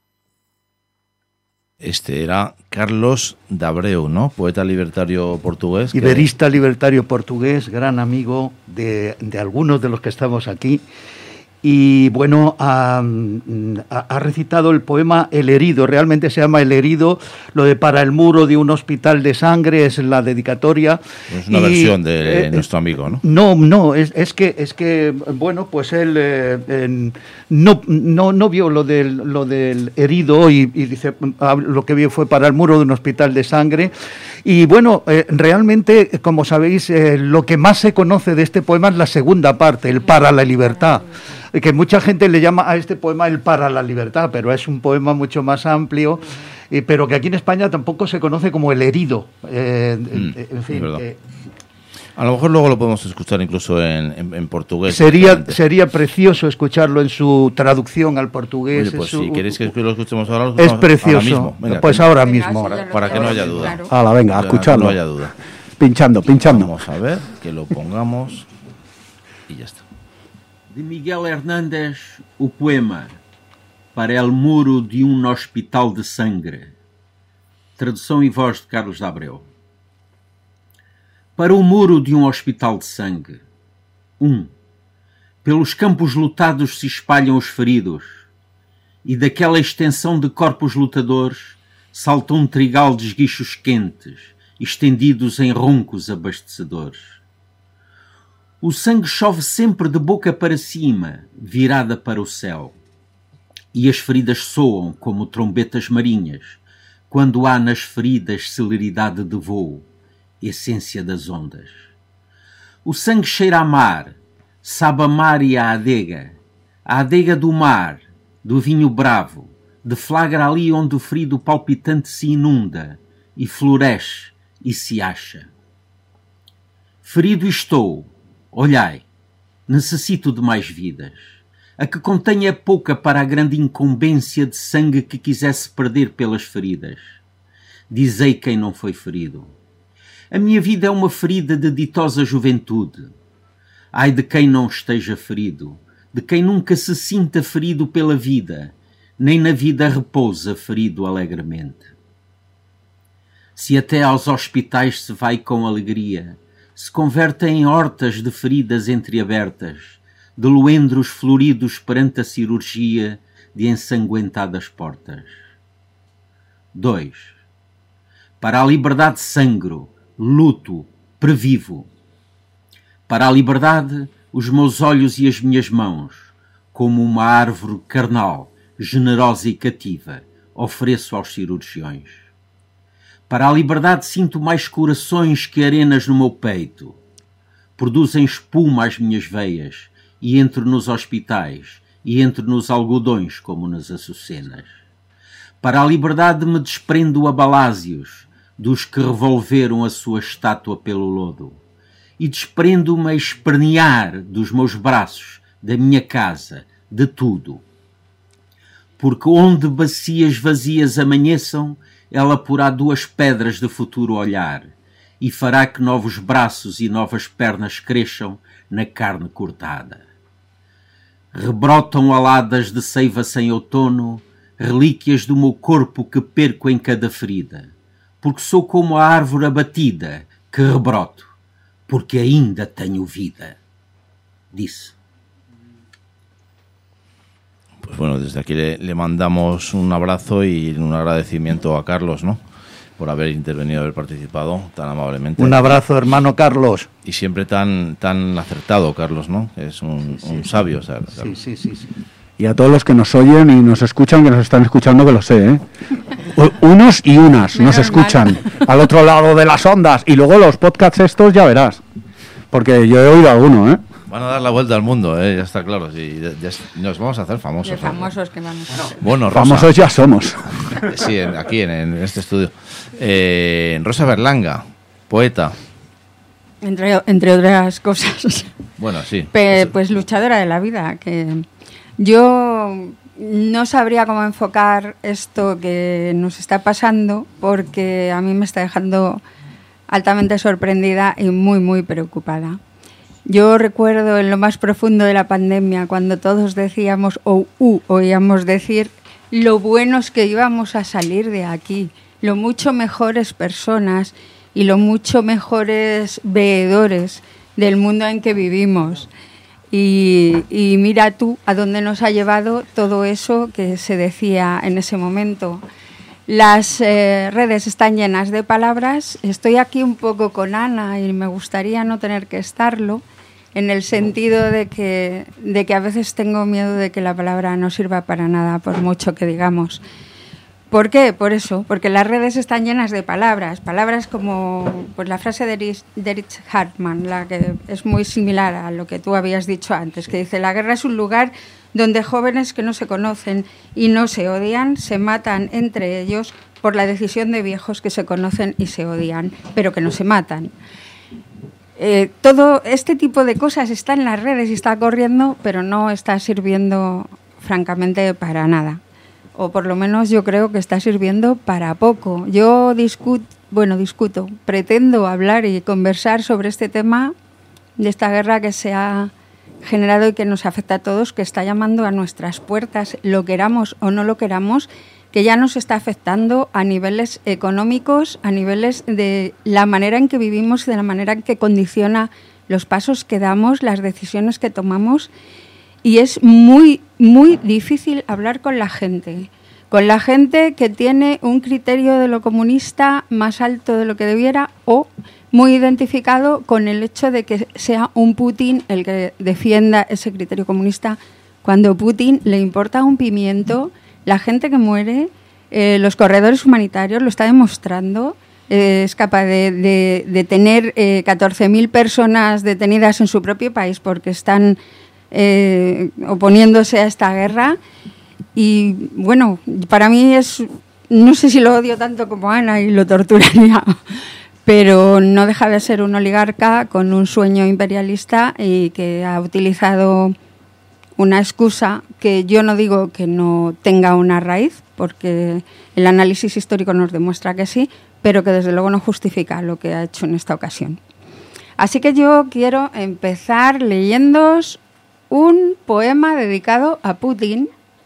Este era Carlos de Abreu, ¿no? Poeta libertario portugués. Iberista libertario portugués, gran amigo de algunos de los que estamos aquí. Y bueno, ha recitado el poema El herido, realmente se llama El herido, lo de para el muro de un hospital de sangre es la dedicatoria. Es una versión de nuestro amigo, ¿no? No, es que bueno, pues él no vio lo del herido y dice, lo que vio fue para el muro de un hospital de sangre. Y bueno, realmente, como sabéis, lo que más se conoce de este poema es la segunda parte, el para la libertad. Que mucha gente le llama a este poema el para la libertad, pero es un poema mucho más amplio, pero que aquí en España tampoco se conoce como el herido. En fin. A lo mejor luego lo podemos escuchar incluso en portugués. Sería precioso escucharlo en su traducción al portugués. Oye, pues si queréis que lo escuchemos ahora, es precioso. Ahora mismo. Venga, pues ahora mismo. Para que no haya duda. Claro. Hala, venga, a escucharlo. No haya duda. Pinchando. Vamos a ver, que lo pongamos y ya está. De Miguel Hernández, o poema Para el muro de um hospital de sangre. Tradução e voz de Carlos de Abreu. Para o muro de um hospital de sangue. 1. Pelos campos lutados se espalham os feridos, e daquela extensão de corpos lutadores salta um trigal de esguichos quentes, estendidos em roncos abastecedores. O sangue chove sempre de boca para cima, virada para o céu. E as feridas soam como trombetas marinhas, quando há nas feridas celeridade de voo, essência das ondas. O sangue cheira a mar, sabe a mar e a adega do mar, do vinho bravo, deflagra ali onde o ferido palpitante se inunda, e floresce e se acha. Ferido estou, Olhai, necessito de mais vidas. A que contenha pouca para a grande incumbência de sangue que quisesse perder pelas feridas. Dizei quem não foi ferido. A minha vida é uma ferida de ditosa juventude. Ai de quem não esteja ferido, de quem nunca se sinta ferido pela vida, nem na vida repousa ferido alegremente. Se até aos hospitais se vai com alegria, se convertem em hortas de feridas entreabertas, de luendros floridos perante a cirurgia de ensanguentadas portas. 2. Para a liberdade sangro, luto, previvo. Para a liberdade, os meus olhos e as minhas mãos, como uma árvore carnal, generosa e cativa, ofereço aos cirurgiões. Para a liberdade sinto mais corações que arenas no meu peito. Produzem espuma as minhas veias, e entro nos hospitais, e entro nos algodões como nas açucenas. Para a liberdade me desprendo a balásios, dos que revolveram a sua estátua pelo lodo, e desprendo-me a espernear dos meus braços, da minha casa, de tudo. Porque onde bacias vazias amanheçam, ela porá 2 pedras de futuro olhar, e fará que novos braços e novas pernas cresçam na carne cortada. Rebrotam aladas de seiva sem outono, relíquias do meu corpo que perco em cada ferida, porque sou como a árvore abatida que rebroto, porque ainda tenho vida. Disse. Pues bueno, desde aquí le mandamos un abrazo y un agradecimiento a Carlos, ¿no?, por haber intervenido, haber participado tan amablemente. Un abrazo, hermano Carlos. Y siempre tan acertado, Carlos, ¿no? Es un sabio. O sea, sí. Y a todos los que nos oyen y nos escuchan, que nos están escuchando, que lo sé, ¿eh? Unos y unas nos escuchan al otro lado de las ondas. Y luego los podcasts estos ya verás. Porque yo he oído alguno, ¿eh? Van a dar la vuelta al mundo, ya está claro. Sí, nos vamos a hacer famosos. De famosos que vamos a hacer. Bueno, Rosa, famosos ya somos. Sí, aquí en este estudio. Rosa Berlanga, poeta. Entre otras cosas. Bueno, sí. Pues luchadora de la vida. Que yo no sabría cómo enfocar esto que nos está pasando, porque a mí me está dejando altamente sorprendida y muy, muy preocupada. Yo recuerdo en lo más profundo de la pandemia, cuando todos decíamos oíamos decir lo buenos que íbamos a salir de aquí, lo mucho mejores personas y lo mucho mejores veedores del mundo en que vivimos. Y mira tú a dónde nos ha llevado todo eso que se decía en ese momento. Las redes están llenas de palabras. Estoy aquí un poco con Ana y me gustaría no tener que estarlo, en el sentido de que a veces tengo miedo de que la palabra no sirva para nada, por mucho que digamos. ¿Por qué? Por eso, porque las redes están llenas de palabras como pues la frase de Erich Hartmann, la que es muy similar a lo que tú habías dicho antes, que dice: la guerra es un lugar donde jóvenes que no se conocen y no se odian se matan entre ellos por la decisión de viejos que se conocen y se odian, pero que no se matan. Todo este tipo de cosas está en las redes y está corriendo, pero no está sirviendo francamente para nada. O por lo menos yo creo que está sirviendo para poco. Yo discuto, pretendo hablar y conversar sobre este tema de esta guerra que se ha generado y que nos afecta a todos, que está llamando a nuestras puertas, lo queramos o no lo queramos, que ya nos está afectando a niveles económicos, a niveles de la manera en que vivimos y de la manera en que condiciona los pasos que damos, las decisiones que tomamos. Y es muy, muy difícil hablar con la gente que tiene un criterio de lo comunista más alto de lo que debiera, o muy identificado con el hecho de que sea un Putin el que defienda ese criterio comunista, cuando Putin le importa un pimiento la gente que muere, los corredores humanitarios, lo está demostrando. Es capaz de tener 14.000 personas detenidas en su propio país porque están oponiéndose a esta guerra. Y bueno, para mí no sé si lo odio tanto como Ana y lo torturaría, pero no deja de ser un oligarca con un sueño imperialista y que ha utilizado una excusa que yo no digo que no tenga una raíz, porque el análisis histórico nos demuestra que sí, pero que desde luego no justifica lo que ha hecho en esta ocasión. Así que yo quiero empezar leyéndoos un poema dedicado a Putin,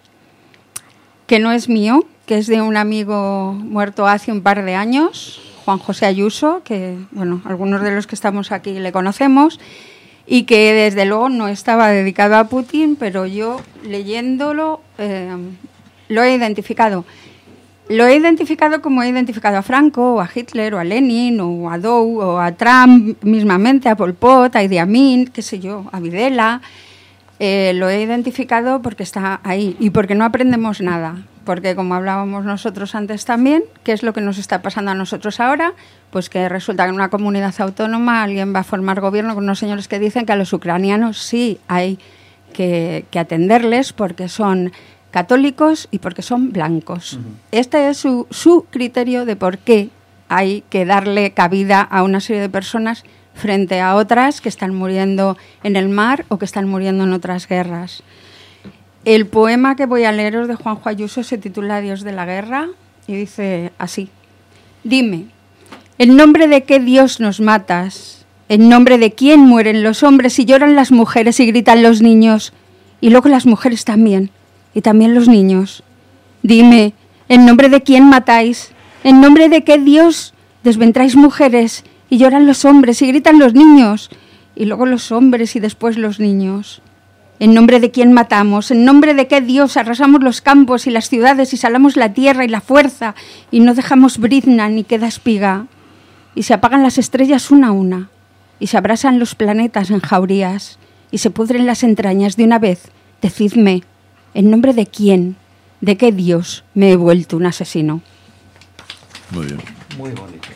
que no es mío, que es de un amigo muerto hace un par de años, Juan José Ayuso, que bueno, algunos de los que estamos aquí le conocemos, y que desde luego no estaba dedicado a Putin, pero yo leyéndolo lo he identificado. Lo he identificado como he identificado a Franco, o a Hitler, o a Lenin, o a Dou, o a Trump mismamente, a Pol Pot, a Idi Amin, qué sé yo, a Videla. Lo he identificado porque está ahí y porque no aprendemos nada. Porque como hablábamos nosotros antes también, ¿qué es lo que nos está pasando a nosotros ahora? Pues que resulta que en una comunidad autónoma alguien va a formar gobierno con unos señores que dicen que a los ucranianos sí hay que atenderles porque son católicos y porque son blancos. Este es su criterio de por qué hay que darle cabida a una serie de personas frente a otras que están muriendo en el mar o que están muriendo en otras guerras. El poema que voy a leeros de Juanjo Ayuso se titula Dios de la guerra y dice así: dime, ¿en nombre de qué Dios nos matas? ¿En nombre de quién mueren los hombres y lloran las mujeres y gritan los niños? Y luego las mujeres también, y también los niños. Dime, ¿en nombre de quién matáis? ¿En nombre de qué Dios desventráis mujeres y lloran los hombres y gritan los niños? Y luego los hombres y después los niños. ¿En nombre de quién matamos? ¿En nombre de qué Dios arrasamos los campos y las ciudades y salamos la tierra y la fuerza y no dejamos brizna ni queda espiga? Y se apagan las estrellas una a una y se abrasan los planetas en jaurías y se pudren las entrañas de una vez. Decidme, ¿en nombre de quién, de qué Dios me he vuelto un asesino? Muy bien. Muy bonito.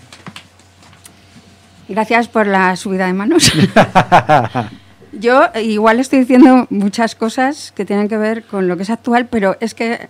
Gracias por la subida de manos. Yo igual estoy diciendo muchas cosas que tienen que ver con lo que es actual, pero es que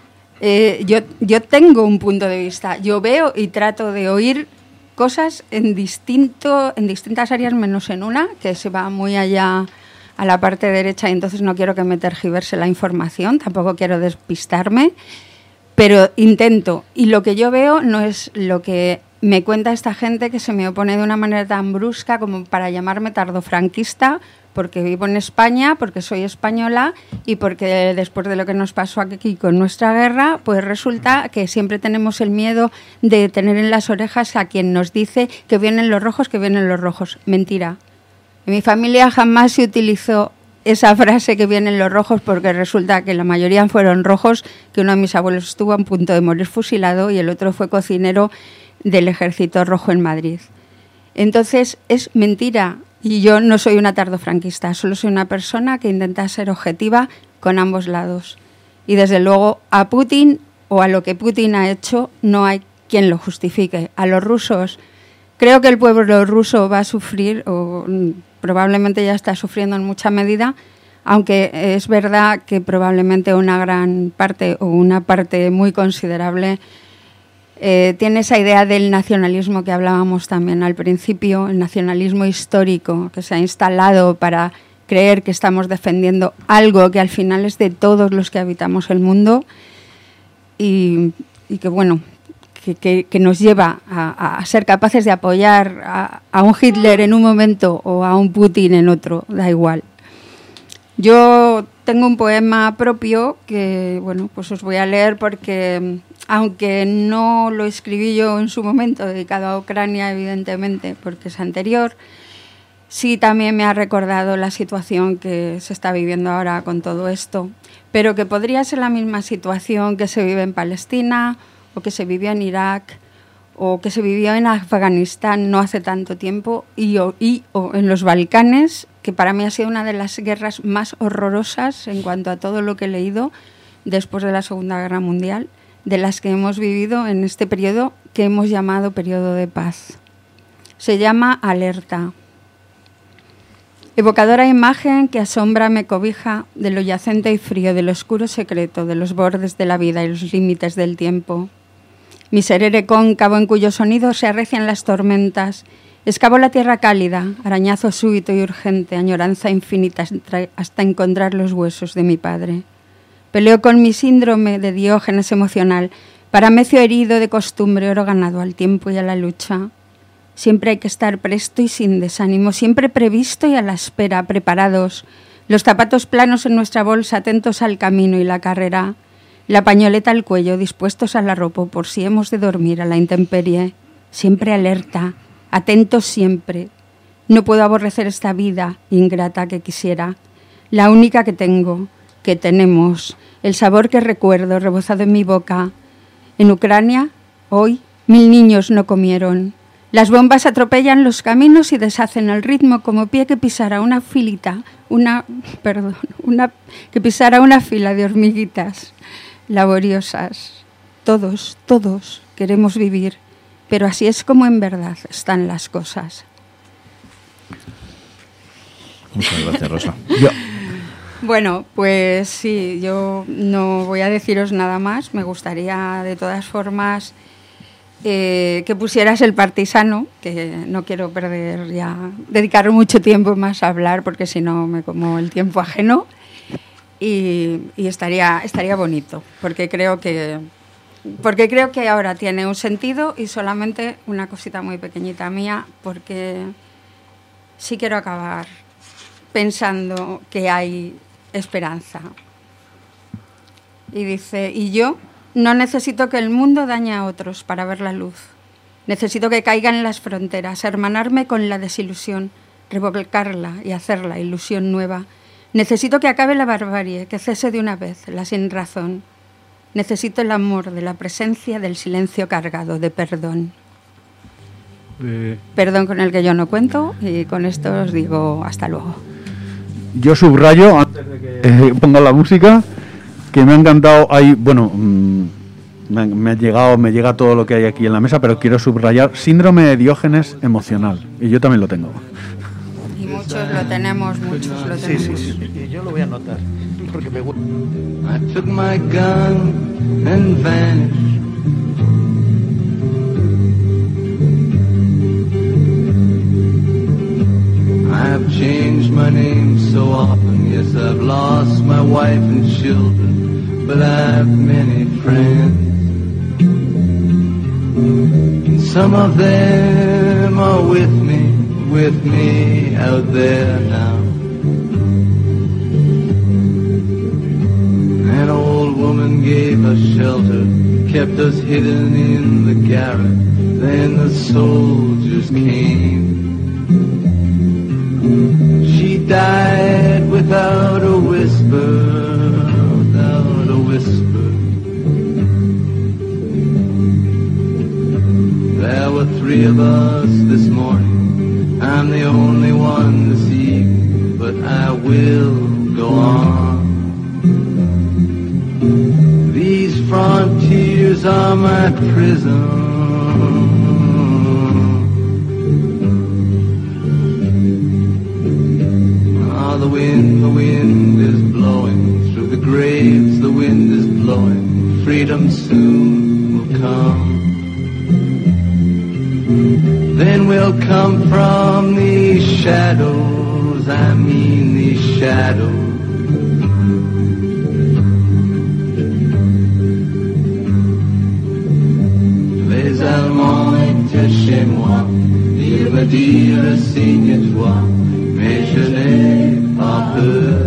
yo tengo un punto de vista. Yo veo y trato de oír cosas en distintas áreas, menos en una, que se va muy allá a la parte derecha y entonces no quiero que me tergiverse la información, tampoco quiero despistarme, pero intento. Y lo que yo veo no es lo que me cuenta esta gente que se me opone de una manera tan brusca como para llamarme tardofranquista, porque vivo en España, porque soy española y porque después de lo que nos pasó aquí con nuestra guerra, pues resulta que siempre tenemos el miedo de tener en las orejas a quien nos dice que vienen los rojos, que vienen los rojos. Mentira. En mi familia jamás se utilizó esa frase que vienen los rojos porque resulta que la mayoría fueron rojos, que uno de mis abuelos estuvo a punto de morir fusilado y el otro fue cocinero del Ejército Rojo en Madrid. Entonces es mentira. Y yo no soy una tardofranquista, solo soy una persona que intenta ser objetiva con ambos lados. Y desde luego a Putin o a lo que Putin ha hecho no hay quien lo justifique. A los rusos, creo que el pueblo ruso va a sufrir, o probablemente ya está sufriendo en mucha medida, aunque es verdad que probablemente una gran parte o una parte muy considerable tiene esa idea del nacionalismo que hablábamos también al principio, el nacionalismo histórico que se ha instalado para creer que estamos defendiendo algo que al final es de todos los que habitamos el mundo y que bueno, que nos lleva a ser capaces de apoyar a un Hitler en un momento o a un Putin en otro, da igual. Yo tengo un poema propio que, bueno, pues os voy a leer porque, aunque no lo escribí yo en su momento, dedicado a Ucrania, evidentemente, porque es anterior, sí también me ha recordado la situación que se está viviendo ahora con todo esto, pero que podría ser la misma situación que se vive en Palestina o que se vivió en Irak o que se vivió en Afganistán no hace tanto tiempo o en los Balcanes, que para mí ha sido una de las guerras más horrorosas en cuanto a todo lo que he leído después de la Segunda Guerra Mundial, de las que hemos vivido en este periodo que hemos llamado periodo de paz. Se llama Alerta. Evocadora imagen que asombra me cobija de lo yacente y frío, del oscuro secreto, de los bordes de la vida y los límites del tiempo. miserere cóncavo en cuyo sonido se arrecian las tormentas. Excavo la tierra cálida, arañazo súbito y urgente, añoranza infinita hasta encontrar los huesos de mi padre. Peleo con mi síndrome de Diógenes emocional, paramecio herido de costumbre, oro ganado al tiempo y a la lucha. Siempre hay que estar presto y sin desánimo, siempre previsto y a la espera, preparados. Los zapatos planos en nuestra bolsa, atentos al camino y la carrera. La pañoleta al cuello, dispuestos al arropo por si hemos de dormir a la intemperie. Siempre alerta, atentos siempre. No puedo aborrecer esta vida ingrata que quisiera. La única que tengo, que tenemos, el sabor que recuerdo rebozado en mi boca. En Ucrania, hoy, 1000 niños no comieron. Las bombas atropellan los caminos y deshacen el ritmo como pie que pisara una fila de hormiguitas laboriosas. Todos queremos vivir, pero así es como en verdad están las cosas. Muchas gracias, Rosa. Bueno, pues sí, yo no voy a deciros nada más. Me gustaría, de todas formas, que pusieras El Partisano, que no quiero perder ya, dedicar mucho tiempo más a hablar, porque si no me como el tiempo ajeno. Y estaría bonito, porque creo que ahora tiene un sentido. Y solamente una cosita muy pequeñita mía, porque sí quiero acabar pensando que hay esperanza. Y dice, y yo no necesito que el mundo dañe a otros para ver la luz. Necesito que caigan las fronteras, hermanarme con la desilusión, revolcarla y hacerla ilusión nueva. Necesito que acabe la barbarie, que cese de una vez la sinrazón. Necesito el amor de la presencia del silencio cargado de perdón. Perdón con el que yo no cuento, y con esto os digo hasta luego. Yo subrayo, antes de que ponga la música, que me ha encantado. Me llega todo lo que hay aquí en la mesa, pero quiero subrayar síndrome de Diógenes emocional. Y yo también lo tengo. Y muchos lo tenemos, Sí. Yo lo voy a anotar, porque me gusta. I took my gun and vanished. I've changed my name so often. Yes, I've lost my wife and children, but I've many friends. And some of them are with me out there now. An old woman gave us shelter, kept us hidden in the garret. Then the soldiers came. She died without a whisper, without a whisper. There were 3 of us this morning. I'm the only one this evening, but I will go on. These frontiers are my prison. Ah, the wind is blowing through the graves, the wind is blowing. Freedom soon will come. Then we'll come from these shadows, I mean these shadows. Les Allemands étaient chez moi, ils me dirent signe-toi, mais je n'ai pas peur.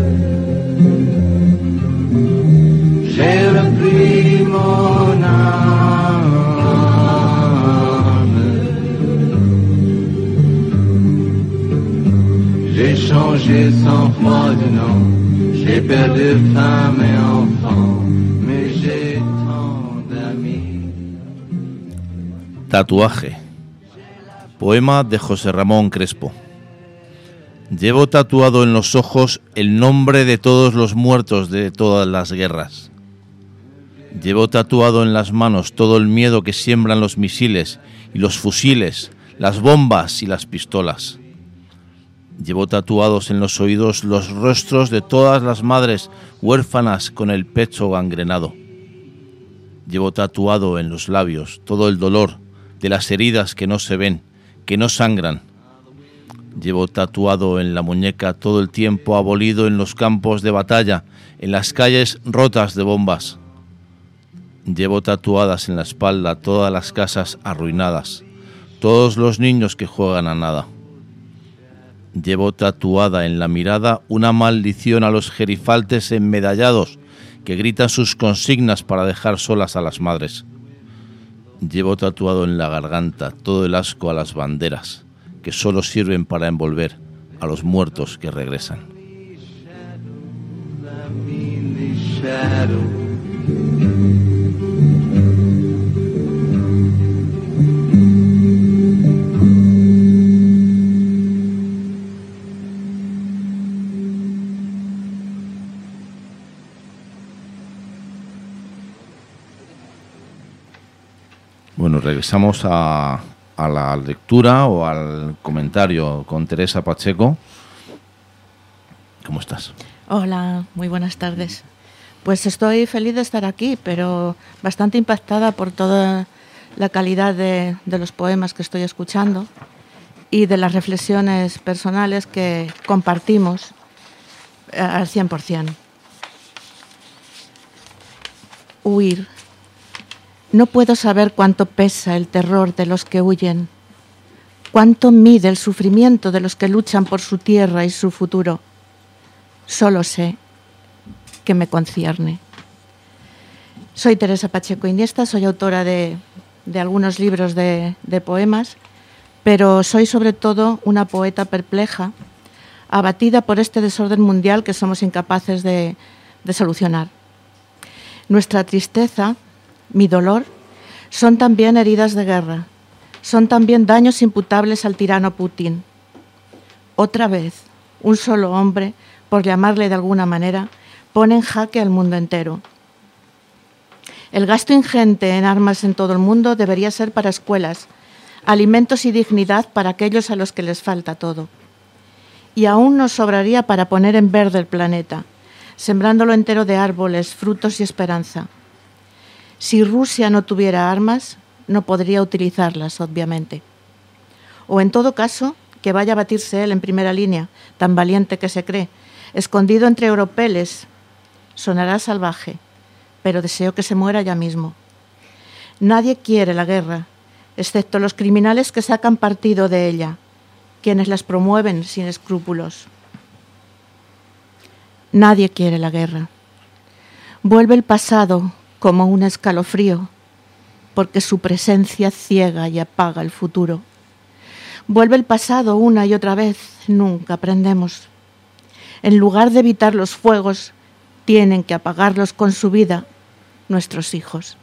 J'ai repris mon âme, j'ai changé sans foi de nom, j'ai perdu femme et enfant, mais j'ai tant d'amis. Tatuaje. Poema de José Ramón Crespo. Llevo tatuado en los ojos el nombre de todos los muertos de todas las guerras. Llevo tatuado en las manos todo el miedo que siembran los misiles y los fusiles, las bombas y las pistolas. Llevo tatuados en los oídos los rostros de todas las madres huérfanas con el pecho gangrenado. Llevo tatuado en los labios todo el dolor de las heridas que no se ven, que no sangran. Llevo tatuado en la muñeca todo el tiempo abolido en los campos de batalla, en las calles rotas de bombas. Llevo tatuadas en la espalda todas las casas arruinadas, todos los niños que juegan a nada. Llevo tatuada en la mirada una maldición a los gerifaltes enmedallados que gritan sus consignas para dejar solas a las madres. Llevo tatuado en la garganta todo el asco a las banderas que solo sirven para envolver a los muertos que regresan. Bueno, regresamos a la lectura o al comentario con Teresa Pacheco. ¿Cómo estás? Hola, muy buenas tardes. Pues estoy feliz de estar aquí, pero bastante impactada por toda la calidad de los poemas que estoy escuchando y de las reflexiones personales que compartimos al 100%. Huir. No puedo saber cuánto pesa el terror de los que huyen, cuánto mide el sufrimiento de los que luchan por su tierra y su futuro. Solo sé que me concierne. Soy Teresa Pacheco Iniesta, soy autora de algunos libros de poemas, pero soy sobre todo una poeta perpleja, abatida por este desorden mundial que somos incapaces de solucionar. Nuestra tristeza, mi dolor, son también heridas de guerra, son también daños imputables al tirano Putin. Otra vez, un solo hombre, por llamarle de alguna manera, pone en jaque al mundo entero. El gasto ingente en armas en todo el mundo debería ser para escuelas, alimentos y dignidad para aquellos a los que les falta todo. Y aún nos sobraría para poner en verde el planeta, sembrándolo entero de árboles, frutos y esperanza. Si Rusia no tuviera armas, no podría utilizarlas, obviamente. O en todo caso, que vaya a batirse él en primera línea, tan valiente que se cree, escondido entre oropeles. Sonará salvaje, pero deseo que se muera ya mismo. Nadie quiere la guerra, excepto los criminales que sacan partido de ella, quienes las promueven sin escrúpulos. Nadie quiere la guerra. Vuelve el pasado como un escalofrío, porque su presencia ciega y apaga el futuro. Vuelve el pasado una y otra vez, nunca aprendemos. En lugar de evitar los fuegos, tienen que apagarlos con su vida nuestros hijos.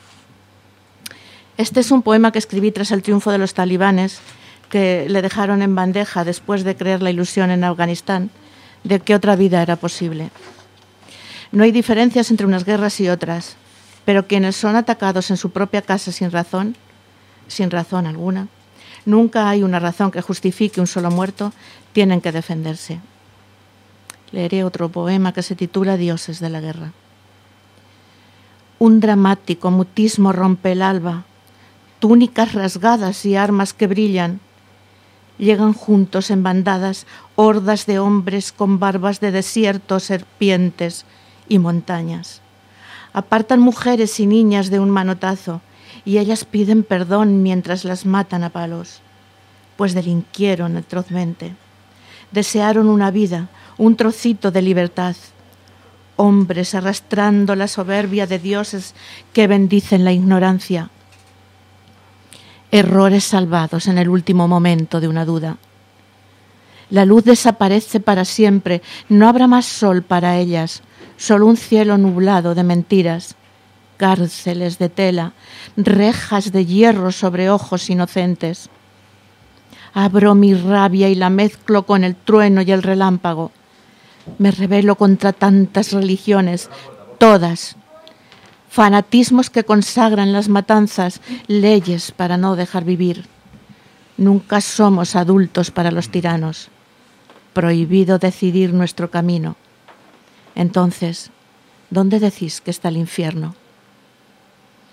Este es un poema que escribí tras el triunfo de los talibanes, que le dejaron en bandeja después de creer la ilusión en Afganistán de que otra vida era posible. No hay diferencias entre unas guerras y otras, pero quienes son atacados en su propia casa sin razón alguna, nunca hay una razón que justifique un solo muerto, tienen que defenderse. Leeré otro poema que se titula Dioses de la guerra. Un dramático mutismo rompe el alba, túnicas rasgadas y armas que brillan. Llegan juntos en bandadas hordas de hombres con barbas de desierto, serpientes y montañas. Apartan mujeres y niñas de un manotazo y ellas piden perdón mientras las matan a palos, pues delinquieron atrozmente. Desearon una vida, un trocito de libertad. Hombres arrastrando la soberbia de dioses que bendicen la ignorancia. Errores salvados en el último momento de una duda. La luz desaparece para siempre, no habrá más sol para ellas, solo un cielo nublado de mentiras, cárceles de tela, rejas de hierro sobre ojos inocentes. Abro mi rabia y la mezclo con el trueno y el relámpago. Me rebelo contra tantas religiones, todas. Fanatismos que consagran las matanzas, leyes para no dejar vivir. Nunca somos adultos para los tiranos. Prohibido decidir nuestro camino. Entonces, ¿dónde decís que está el infierno?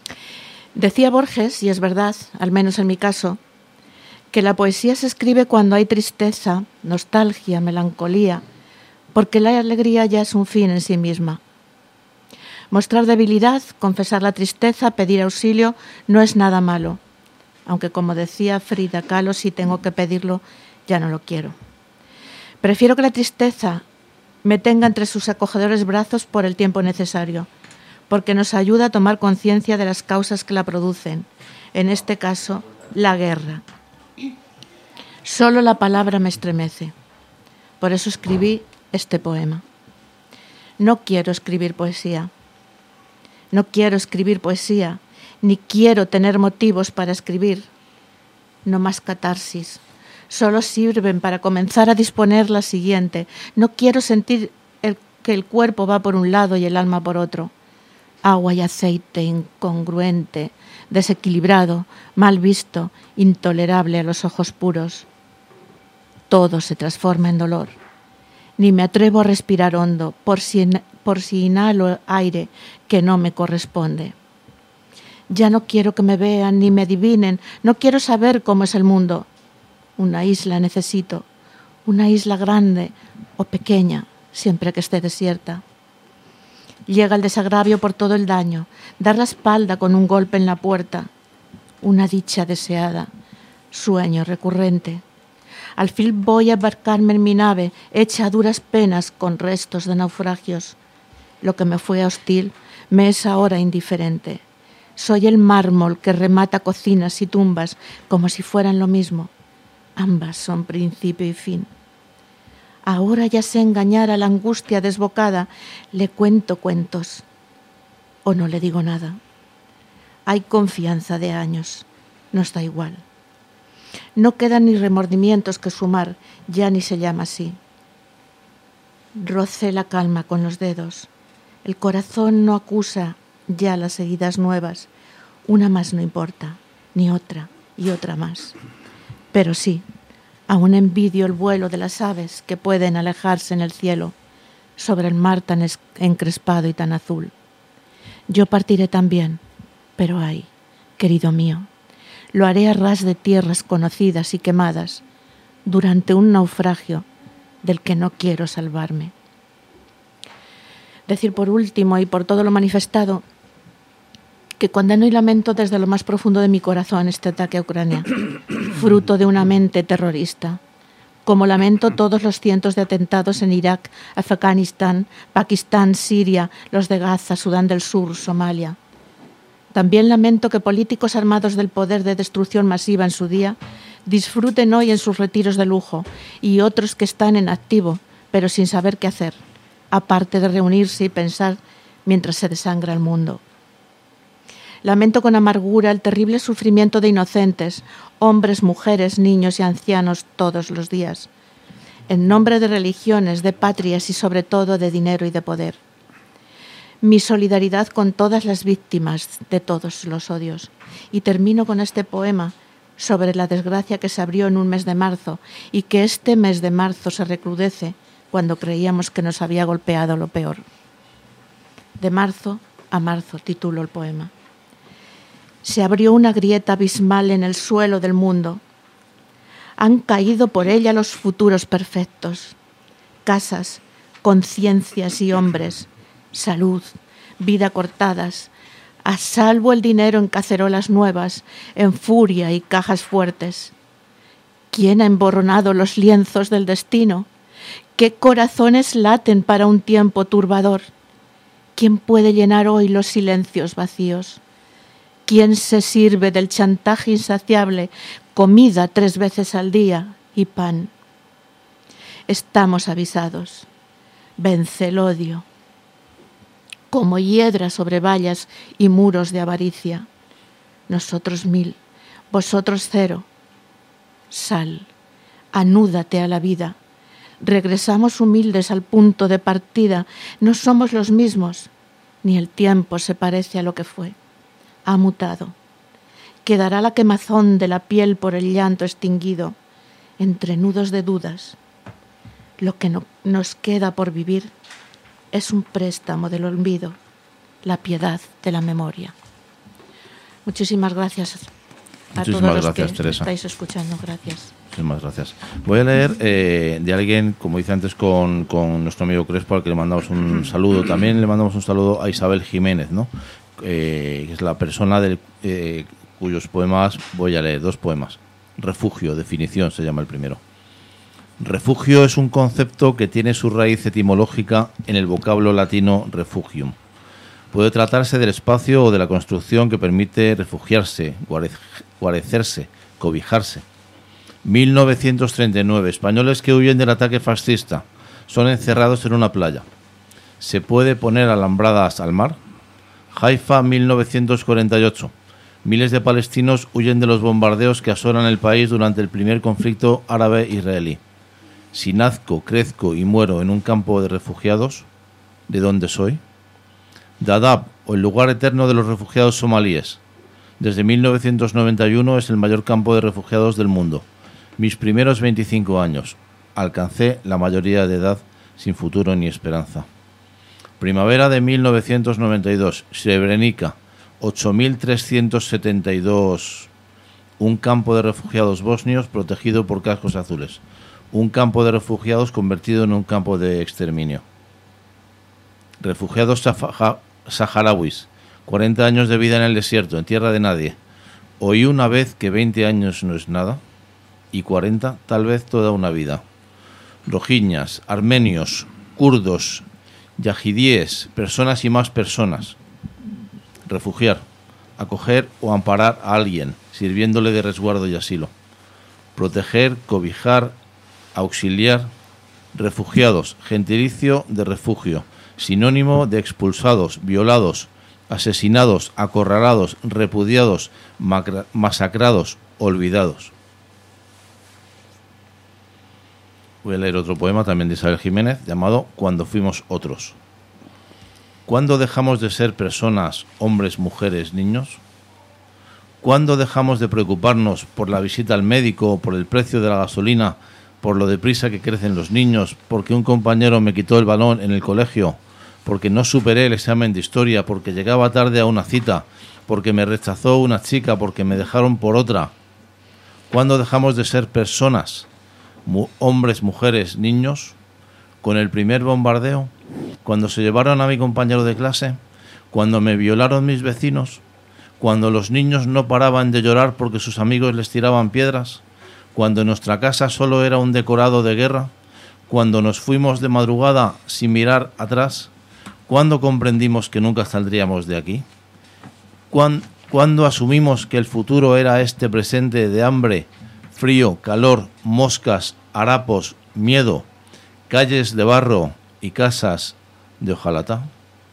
Decía Borges, y es verdad, al menos en mi caso, que la poesía se escribe cuando hay tristeza, nostalgia, melancolía, porque la alegría ya es un fin en sí misma. Mostrar debilidad, confesar la tristeza, pedir auxilio, no es nada malo. Aunque, como decía Frida Kahlo, si tengo que pedirlo, ya no lo quiero. Prefiero que la tristeza me tenga entre sus acogedores brazos por el tiempo necesario, porque nos ayuda a tomar conciencia de las causas que la producen, en este caso, la guerra. Solo la palabra me estremece. Por eso escribí este poema. No quiero escribir poesía. No quiero escribir poesía, ni quiero tener motivos para escribir. No más catarsis. Solo sirven para comenzar a disponer la siguiente. No quiero sentir que el cuerpo va por un lado y el alma por otro. Agua y aceite incongruente, desequilibrado, mal visto, intolerable a los ojos puros. Todo se transforma en dolor. Ni me atrevo a respirar hondo por si inhalo aire que no me corresponde. Ya no quiero que me vean ni me adivinen, no quiero saber cómo es el mundo. Una isla necesito, una isla grande o pequeña, siempre que esté desierta. Llega el desagravio por todo el daño, dar la espalda con un golpe en la puerta. Una dicha deseada, sueño recurrente. Al fin voy a embarcarme en mi nave, hecha a duras penas con restos de naufragios. Lo que me fue hostil me es ahora indiferente. Soy el mármol que remata cocinas y tumbas como si fueran lo mismo. Ambas son principio y fin. Ahora ya sé engañar a la angustia desbocada. Le cuento cuentos. O no le digo nada. Hay confianza de años. Nos da igual. No quedan ni remordimientos que sumar. Ya ni se llama así. Rocé la calma con los dedos. El corazón no acusa ya las heridas nuevas. Una más no importa. Ni otra y otra más. Pero sí. Aún envidio el vuelo de las aves que pueden alejarse en el cielo, sobre el mar tan encrespado y tan azul. Yo partiré también, pero ay, querido mío, lo haré a ras de tierras conocidas y quemadas, durante un naufragio del que no quiero salvarme. Decir por último y por todo lo manifestado, que condeno y lamento desde lo más profundo de mi corazón este ataque a Ucrania, fruto de una mente terrorista. Como lamento todos los cientos de atentados en Irak, Afganistán, Pakistán, Siria, los de Gaza, Sudán del Sur, Somalia. También lamento que políticos armados del poder de destrucción masiva en su día disfruten hoy en sus retiros de lujo y otros que están en activo, pero sin saber qué hacer, aparte de reunirse y pensar mientras se desangra el mundo. Lamento con amargura el terrible sufrimiento de inocentes, hombres, mujeres, niños y ancianos todos los días, en nombre de religiones, de patrias y sobre todo de dinero y de poder. Mi solidaridad con todas las víctimas de todos los odios. Y termino con este poema sobre la desgracia que se abrió en un mes de marzo y que este mes de marzo se recrudece cuando creíamos que nos había golpeado lo peor. De marzo a marzo titulo el poema. Se abrió una grieta abismal en el suelo del mundo. Han caído por ella los futuros perfectos. Casas, conciencias y hombres, salud, vida cortadas, a salvo el dinero en cacerolas nuevas, en furia y cajas fuertes. ¿Quién ha emborronado los lienzos del destino? ¿Qué corazones laten para un tiempo turbador? ¿Quién puede llenar hoy los silencios vacíos? ¿Quién se sirve del chantaje insaciable, comida 3 veces al día y pan? Estamos avisados. Vence el odio. Como hiedra sobre vallas y muros de avaricia. Nosotros 1000, vosotros 0. Sal, anúdate a la vida. Regresamos humildes al punto de partida. No somos los mismos, ni el tiempo se parece a lo que fue. Ha mutado. Quedará la quemazón de la piel por el llanto extinguido, entre nudos de dudas. Lo que nos queda por vivir es un préstamo del olvido, la piedad de la memoria. Muchísimas gracias a Muchísimas todos los gracias, que Teresa. estáis escuchando. Gracias. Muchísimas gracias. Voy a leer de alguien, como dice antes, con nuestro amigo Crespo, al que le mandamos un saludo. También le mandamos un saludo a Isabel Jiménez, ¿no? Que es la persona cuyos poemas voy a leer. 2 poemas. Refugio, definición, se llama el primero. Refugio es un concepto que tiene su raíz etimológica en el vocablo latino refugium. Puede tratarse del espacio o de la construcción que permite refugiarse, guarecerse, cobijarse. 1939. Españoles que huyen del ataque fascista son encerrados en una playa. ¿Se puede poner alambradas al mar? Haifa, 1948. Miles de palestinos huyen de los bombardeos que asolan el país durante el primer conflicto árabe-israelí. Si nazco, crezco y muero en un campo de refugiados, ¿de dónde soy? Dadaab, o el lugar eterno de los refugiados somalíes. Desde 1991 es el mayor campo de refugiados del mundo. Mis primeros 25 años. Alcancé la mayoría de edad sin futuro ni esperanza. Primavera de 1992. Srebrenica, 8.372. Un campo de refugiados bosnios protegido por cascos azules. Un campo de refugiados convertido en un campo de exterminio. Refugiados saharauis. 40 años de vida en el desierto, en tierra de nadie. Oí una vez que 20 años no es nada, y 40 tal vez toda una vida. Rohinyas, armenios, kurdos, yahidíes, personas y más personas. Refugiar, acoger o amparar a alguien, sirviéndole de resguardo y asilo. Proteger, cobijar, auxiliar. Refugiados, gentilicio de refugio, sinónimo de expulsados, violados, asesinados, acorralados, repudiados, masacrados, olvidados. Voy a leer otro poema también de Isabel Jiménez, llamado Cuando fuimos otros. ¿Cuándo dejamos de ser personas, hombres, mujeres, niños? ¿Cuándo dejamos de preocuparnos por la visita al médico, por el precio de la gasolina, por lo deprisa que crecen los niños, porque un compañero me quitó el balón en el colegio, porque no superé el examen de historia, porque llegaba tarde a una cita, porque me rechazó una chica, porque me dejaron por otra? ¿Cuándo dejamos de ser personas, hombres, mujeres, niños? ¿Con el primer bombardeo? ¿Cuando se llevaron a mi compañero de clase? ¿Cuando me violaron mis vecinos? ¿Cuando los niños no paraban de llorar porque sus amigos les tiraban piedras? ¿Cuando nuestra casa solo era un decorado de guerra? ¿Cuando nos fuimos de madrugada sin mirar atrás? ¿Cuándo comprendimos que nunca saldríamos de aquí? ¿Cuándo asumimos que el futuro era este presente de hambre, frío, calor, moscas, harapos, miedo, calles de barro y casas de hojalata?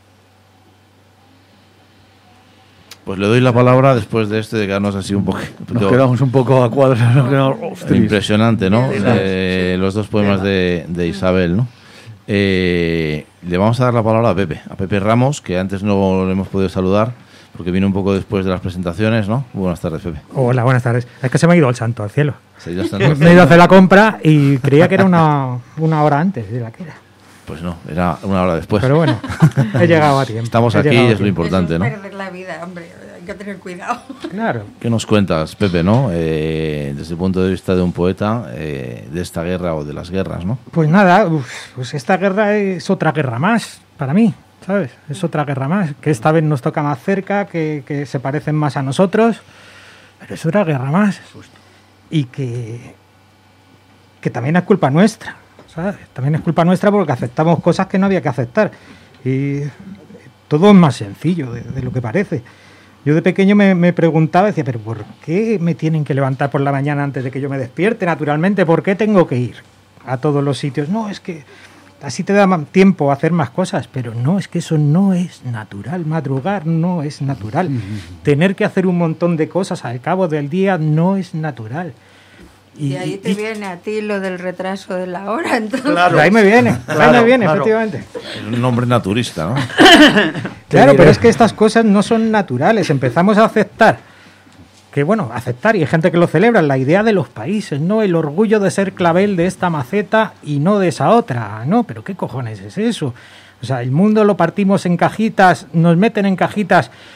Pues le doy la palabra después de de quedarnos así un poco... Nos quedamos un poco a cuadros. Impresionante, ¿no? Los 2 poemas de Isabel, ¿no? Le vamos a dar la palabra a Pepe Ramos, que antes no le hemos podido saludar, porque vino un poco después de las presentaciones, ¿no? Buenas tardes, Pepe. Hola, buenas tardes. Es que se me ha ido el santo al cielo. ¿Se ha ido el santo al cielo? Me he ido a hacer la compra y creía que era una hora antes de la que era. Pues no, era una hora después. Pero bueno, he llegado a tiempo. Estamos aquí y es lo importante, ¿no? Perder la vida, hombre, hay que tener cuidado. Claro. ¿Qué nos cuentas, Pepe, no? Desde el punto de vista de un poeta, de esta guerra o de las guerras, ¿no? Pues nada, pues esta guerra es otra guerra más para mí, ¿sabes? Es otra guerra más, que esta vez nos toca más cerca, que se parecen más a nosotros, pero es otra guerra más. Y que también es culpa nuestra, ¿sabes? También es culpa nuestra porque aceptamos cosas que no había que aceptar. Y todo es más sencillo de lo que parece. Yo de pequeño me preguntaba, decía, pero ¿por qué me tienen que levantar por la mañana antes de que yo me despierte naturalmente? ¿Por qué tengo que ir a todos los sitios? No, es que así te da tiempo a hacer más cosas, pero no, es que eso no es natural. Madrugar no es natural. Tener que hacer un montón de cosas al cabo del día no es natural. Y ahí te viene a ti lo del retraso de la hora, entonces. Claro, ahí me viene, claro, efectivamente. Es un hombre naturista, ¿no? Claro, pero es que estas cosas no son naturales. Empezamos a aceptar, aceptar, y hay gente que lo celebra, la idea de los países, ¿no? El orgullo de ser clavel de esta maceta y no de esa otra, ¿no? Pero ¿qué cojones es eso? O sea, el mundo lo partimos en cajitas, nos meten en cajitas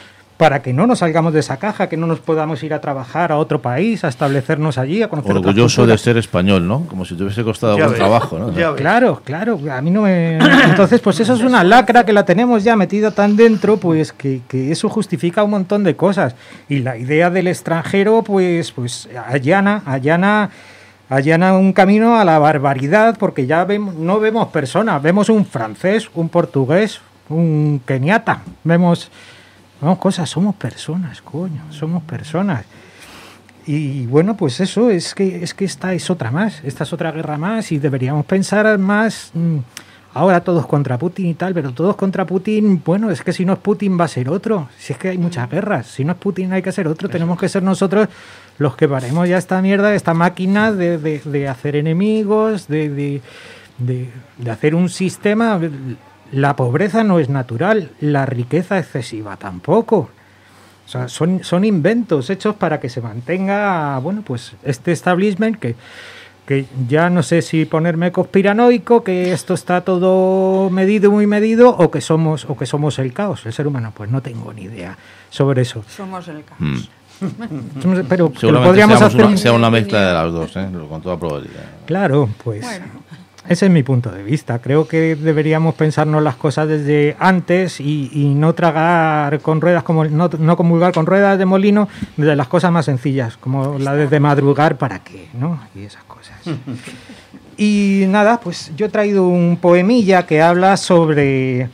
para que no nos salgamos de esa caja, que no nos podamos ir a trabajar a otro país, a establecernos allí, a conocer otras Orgulloso de culturas. ser español, ¿no? Como si te hubiese costado Ya algún ves, trabajo, ¿no? ya ves. Claro, a mí no me... Entonces, pues eso es una lacra que la tenemos ya metida tan dentro, pues que eso justifica un montón de cosas. Y la idea del extranjero, pues allana un camino a la barbaridad, porque ya no vemos personas, vemos un francés, un portugués, un keniata, vemos cosas, somos personas, coño, somos personas. Y bueno, pues eso, es que esta es otra guerra más, y deberíamos pensar más, ahora todos contra Putin y tal, pero todos contra Putin, bueno, es que si no es Putin va a ser otro, si es que hay muchas guerras, si no es Putin hay que ser otro, tenemos que ser nosotros los que paremos ya esta mierda, esta máquina de hacer enemigos, de hacer un sistema. La pobreza no es natural, la riqueza excesiva tampoco. O sea, son inventos hechos para que se mantenga, bueno, pues este establishment que ya no sé si ponerme conspiranoico, que esto está todo medido, muy medido, o que somos el caos, el ser humano. Pues no tengo ni idea sobre eso. Somos el caos. Pero seguramente podríamos hacer sea una mezcla de las dos, con toda probabilidad. Claro, pues Bueno. ese es mi punto de vista. Creo que deberíamos pensarnos las cosas desde antes y no tragar con ruedas, no comulgar con ruedas de molino, de las cosas más sencillas, como la de madrugar para qué, ¿no? Y esas cosas. Y nada, pues yo he traído un poemilla que habla sobre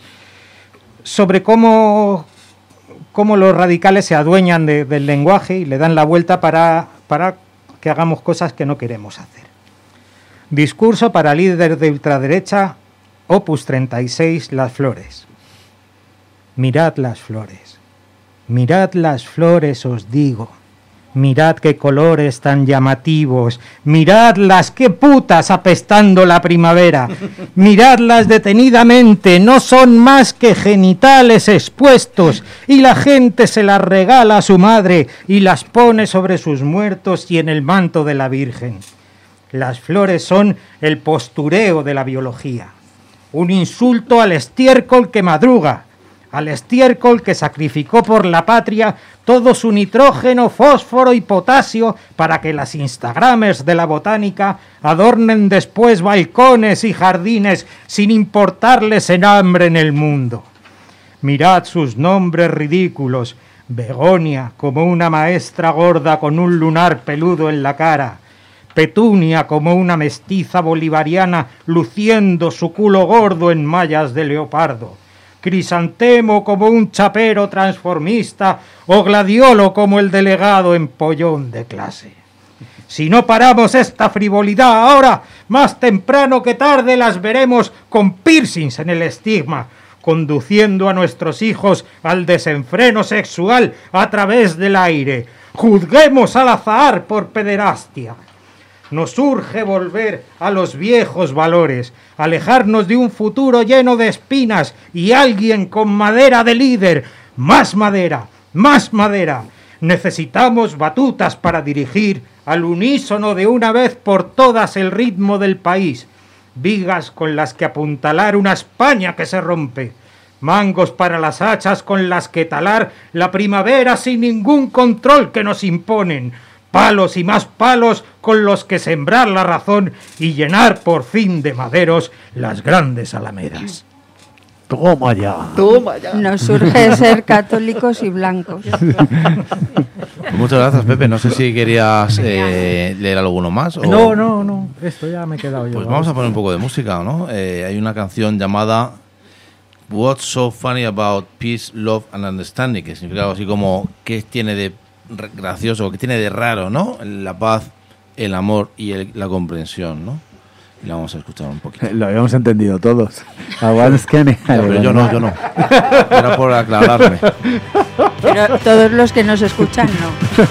cómo los radicales se adueñan del lenguaje y le dan la vuelta para que hagamos cosas que no queremos hacer. Discurso para líder de ultraderecha, Opus 36, Las Flores. Mirad las flores, os digo. Mirad qué colores tan llamativos. Miradlas, qué putas apestando la primavera. Miradlas detenidamente, no son más que genitales expuestos. Y la gente se las regala a su madre y las pone sobre sus muertos y en el manto de la Virgen. Las flores son el postureo de la biología. Un insulto al estiércol que madruga, al estiércol que sacrificó por la patria todo su nitrógeno, fósforo y potasio para que las Instagramers de la botánica adornen después balcones y jardines sin importarles el hambre en el mundo. Mirad sus nombres ridículos: Begonia, como una maestra gorda con un lunar peludo en la cara; Petunia, como una mestiza bolivariana luciendo su culo gordo en mallas de leopardo; Crisantemo, como un chapero transformista; o Gladiolo, como el delegado en pollón de clase. Si no paramos esta frivolidad ahora, más temprano que tarde las veremos con piercings en el estigma, conduciendo a nuestros hijos al desenfreno sexual a través del aire. Juzguemos al azahar por pederastia. Nos urge volver a los viejos valores, alejarnos de un futuro lleno de espinas y alguien con madera de líder. Más madera, más madera. Necesitamos batutas para dirigir al unísono de una vez por todas el ritmo del país. Vigas con las que apuntalar una España que se rompe. Mangos para las hachas con las que talar la primavera sin ningún control que nos imponen. Palos y más palos con los que sembrar la razón y llenar por fin de maderos las grandes alamedas. Toma ya. Nos surge ser católicos y blancos. Pues muchas gracias, Pepe. No sé si querías leer alguno más. O... No. Esto ya me he quedado yo. Pues vamos a poner un poco de música, ¿no? Hay una canción llamada What's So Funny About Peace, Love and Understanding, que significa algo así como ¿qué tiene de gracioso, qué tiene de raro, ¿no? La paz, el amor y la comprensión, ¿no? Y la vamos a escuchar un poquito. Lo habíamos entendido todos. Pero yo no. Era por aclararme. Pero todos los que nos escuchan no.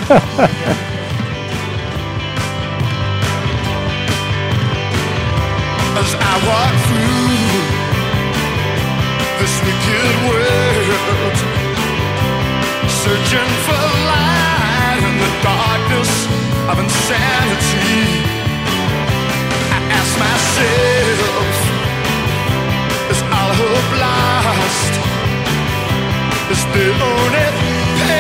As I walk through this wicked world, searching for light in the darkness of insanity, I ask myself, is all hope lost? Is the only pain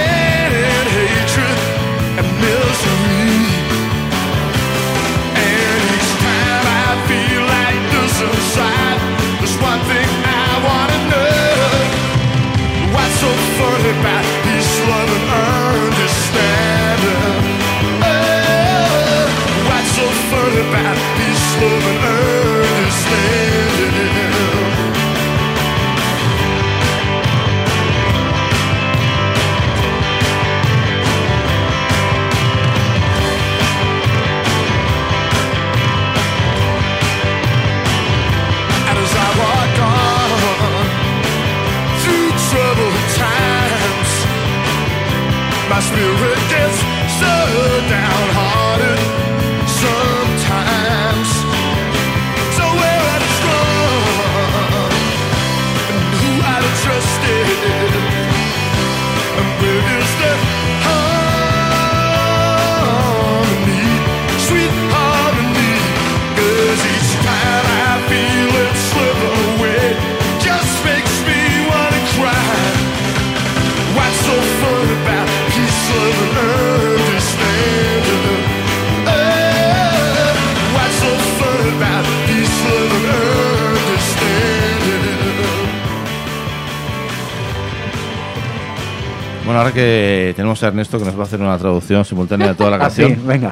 Bueno, ahora que tenemos a Ernesto que nos va a hacer una traducción simultánea de toda la canción. Sí, venga.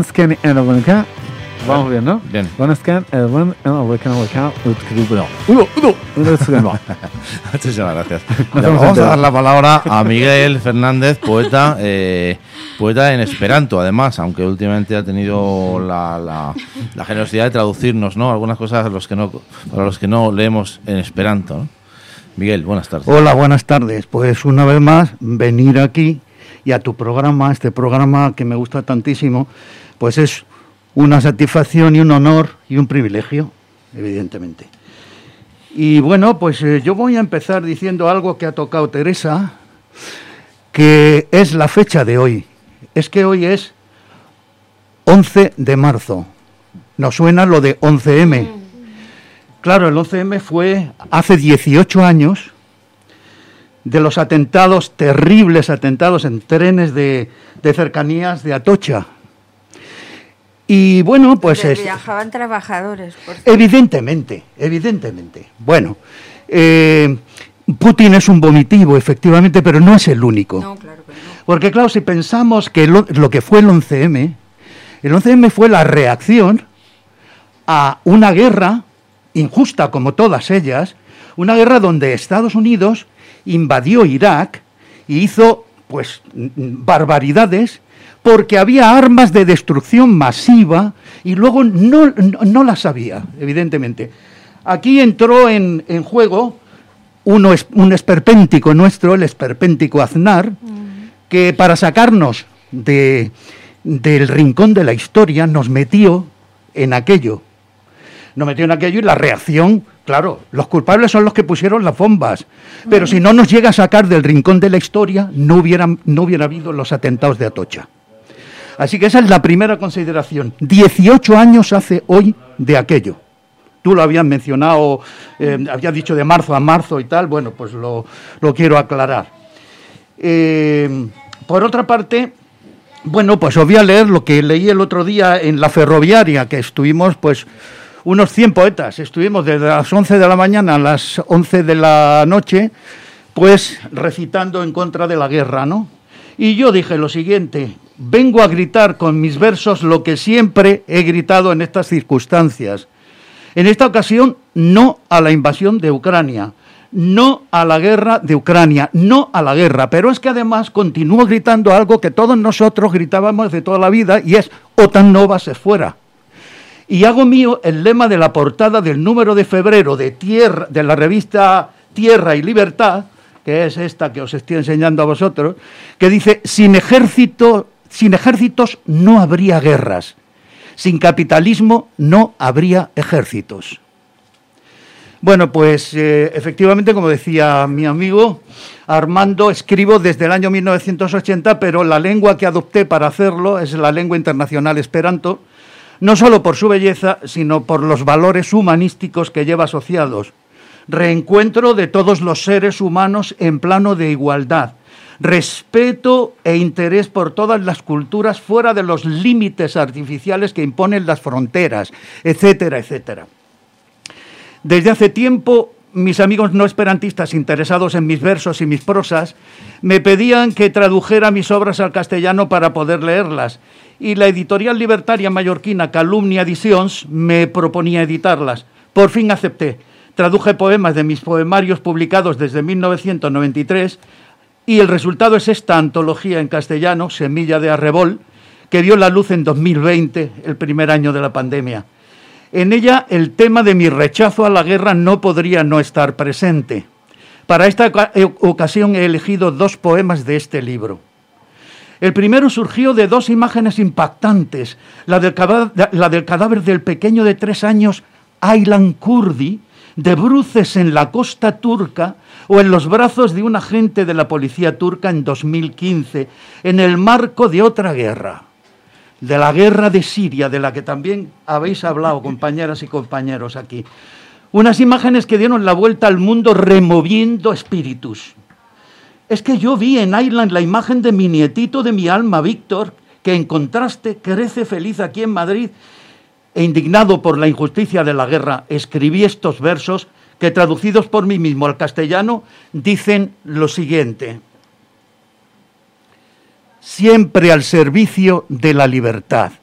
Vamos bien, ¿no? Bien. Muchísimas gracias. Vamos a dar la palabra a Miguel Fernández, poeta, poeta en esperanto, además, aunque últimamente ha tenido la generosidad de traducirnos, ¿no? Algunas cosas para los que no leemos en esperanto, ¿no? Miguel, buenas tardes. Hola, buenas tardes. Pues una vez más, venir aquí y a tu programa, este programa que me gusta tantísimo, pues es una satisfacción y un honor y un privilegio, evidentemente. Y bueno, pues yo voy a empezar diciendo algo que ha tocado Teresa, que es la fecha de hoy. Es que hoy es 11 de marzo. Nos suena lo de 11M. Claro, el 11M fue hace 18 años de los atentados, terribles atentados en trenes de cercanías de Atocha. Y bueno, pues viajaban trabajadores. Evidentemente. Bueno, Putin es un vomitivo, efectivamente, pero no es el único. No, claro que no. Porque claro, si pensamos que lo que fue el 11M fue la reacción a una guerra injusta como todas ellas, una guerra donde Estados Unidos invadió Irak y hizo pues barbaridades porque había armas de destrucción masiva y luego no las había, evidentemente. Aquí entró en juego un esperpéntico nuestro, el esperpéntico Aznar, que para sacarnos del rincón de la historia nos metió en aquello. Nos metió en aquello y la reacción, claro, los culpables son los que pusieron las bombas, pero si no nos llega a sacar del rincón de la historia, no hubiera habido los atentados de Atocha. Así que esa es la primera consideración. 18 años hace hoy de aquello. Tú lo habías mencionado, habías dicho de marzo a marzo y tal, bueno, pues lo quiero aclarar. Por otra parte, bueno, pues os voy a leer lo que leí el otro día en la ferroviaria, que estuvimos, pues, unos 100 poetas. Estuvimos desde las 11 de la mañana a las 11 de la noche, pues, recitando en contra de la guerra, ¿no? Y yo dije lo siguiente: vengo a gritar con mis versos lo que siempre he gritado en estas circunstancias. En esta ocasión, no a la invasión de Ucrania, no a la guerra de Ucrania, no a la guerra. Pero es que además continúo gritando algo que todos nosotros gritábamos de toda la vida, y es OTAN no va a ser fuera. Y hago mío el lema de la portada del número de febrero de la revista Tierra y Libertad, que es esta que os estoy enseñando a vosotros, que dice: sin ejércitos no habría guerras, sin capitalismo no habría ejércitos. Bueno, pues efectivamente, como decía mi amigo Armando, escribo desde el año 1980, pero la lengua que adopté para hacerlo es la lengua internacional esperanto, no solo por su belleza, sino por los valores humanísticos que lleva asociados. Reencuentro de todos los seres humanos en plano de igualdad, respeto e interés por todas las culturas fuera de los límites artificiales que imponen las fronteras, etcétera, etcétera. Desde hace tiempo, mis amigos no esperantistas interesados en mis versos y mis prosas me pedían que tradujera mis obras al castellano para poder leerlas, y la editorial libertaria mallorquina Calumnia Edicions me proponía editarlas. Por fin acepté. Traduje poemas de mis poemarios publicados desde 1993 y el resultado es esta antología en castellano, Semilla de Arrebol, que vio la luz en 2020, el primer año de la pandemia. En ella el tema de mi rechazo a la guerra no podría no estar presente. Para esta ocasión he elegido 2 poemas de este libro. El primero surgió de 2 imágenes impactantes, la del cadáver del pequeño de 3 años Aylan Kurdi, de bruces en la costa turca o en los brazos de un agente de la policía turca en 2015, en el marco de otra guerra, de la guerra de Siria, de la que también habéis hablado, compañeras y compañeros aquí. Unas imágenes que dieron la vuelta al mundo removiendo espíritus. Es que yo vi en Aylan la imagen de mi nietito de mi alma, Víctor, que en contraste crece feliz aquí en Madrid, e indignado por la injusticia de la guerra, escribí estos versos que, traducidos por mí mismo al castellano, dicen lo siguiente: siempre al servicio de la libertad.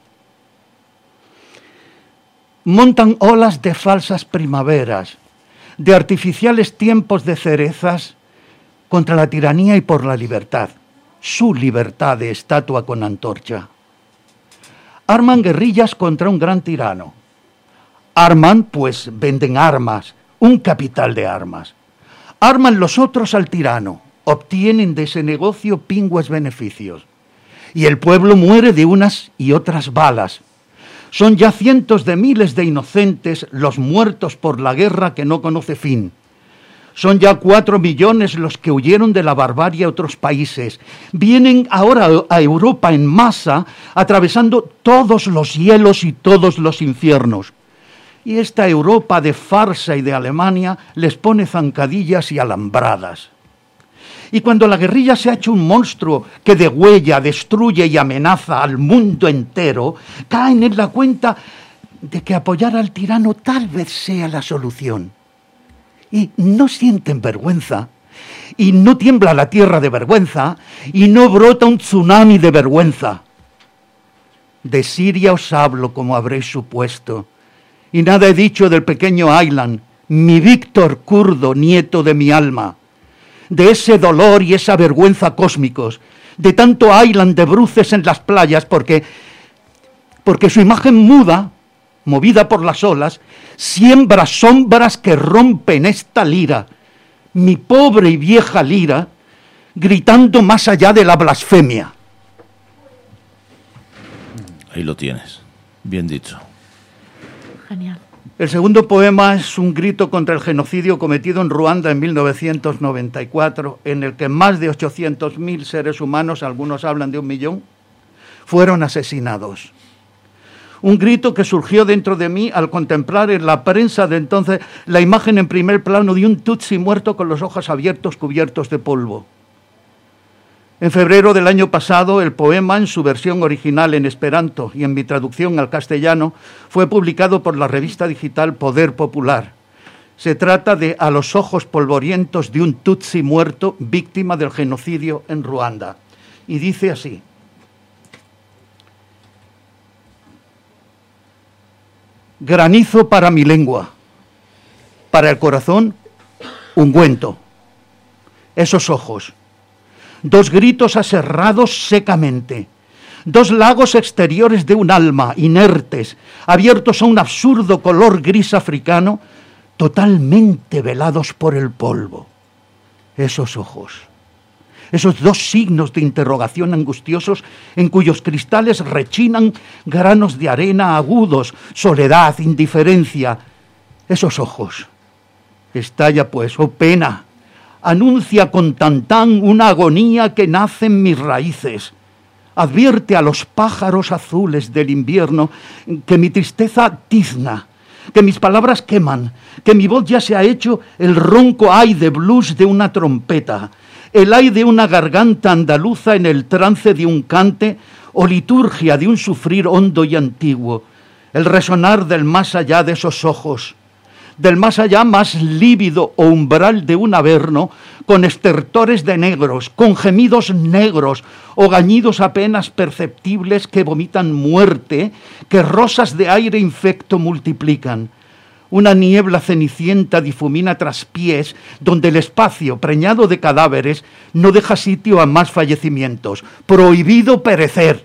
Montan olas de falsas primaveras, de artificiales tiempos de cerezas contra la tiranía y por la libertad, su libertad de estatua con antorcha. Arman guerrillas contra un gran tirano. Arman, pues venden armas, un capital de armas. Arman los otros al tirano, obtienen de ese negocio pingües beneficios. Y el pueblo muere de unas y otras balas. Son ya cientos de miles de inocentes los muertos por la guerra que no conoce fin. Son ya 4 millones los que huyeron de la barbarie a otros países. Vienen ahora a Europa en masa, atravesando todos los hielos y todos los infiernos. Y esta Europa de farsa y de Alemania les pone zancadillas y alambradas. Y cuando la guerrilla se ha hecho un monstruo que degüella, destruye y amenaza al mundo entero, caen en la cuenta de que apoyar al tirano tal vez sea la solución. Y no sienten vergüenza, y no tiembla la tierra de vergüenza, y no brota un tsunami de vergüenza. De Siria os hablo como habréis supuesto, y nada he dicho del pequeño Aylan, mi Víctor kurdo, nieto de mi alma. De ese dolor y esa vergüenza cósmicos, de tanto Aylan de bruces en las playas, porque su imagen muda, movida por las olas, siembra sombras que rompen esta lira, mi pobre y vieja lira, gritando más allá de la blasfemia. Ahí lo tienes, bien dicho. Genial. El segundo poema es un grito contra el genocidio cometido en Ruanda en 1994, en el que más de 800.000 seres humanos, algunos hablan de 1 millón, fueron asesinados. Un grito que surgió dentro de mí al contemplar en la prensa de entonces la imagen en primer plano de un tutsi muerto con los ojos abiertos cubiertos de polvo. En febrero del año pasado, el poema, en su versión original en esperanto y en mi traducción al castellano, fue publicado por la revista digital Poder Popular. Se trata de A los ojos polvorientos de un tutsi muerto víctima del genocidio en Ruanda. Y dice así: granizo para mi lengua, para el corazón, ungüento. Esos ojos. 2 gritos aserrados secamente, 2 lagos exteriores de un alma, inertes, abiertos a un absurdo color gris africano, totalmente velados por el polvo. Esos ojos, esos 2 signos de interrogación angustiosos en cuyos cristales rechinan granos de arena agudos, soledad, indiferencia. Esos ojos. Estalla pues, oh pena, anuncia con tantán una agonía que nace en mis raíces. Advierte a los pájaros azules del invierno que mi tristeza tizna, que mis palabras queman, que mi voz ya se ha hecho el ronco ay de blues de una trompeta, el ay de una garganta andaluza en el trance de un cante o liturgia de un sufrir hondo y antiguo, el resonar del más allá de esos ojos, del más allá más lívido o umbral de un averno, con estertores de negros, con gemidos negros o gañidos apenas perceptibles que vomitan muerte, que rosas de aire infecto multiplican. Una niebla cenicienta difumina tras pies, donde el espacio, preñado de cadáveres, no deja sitio a más fallecimientos. Prohibido perecer.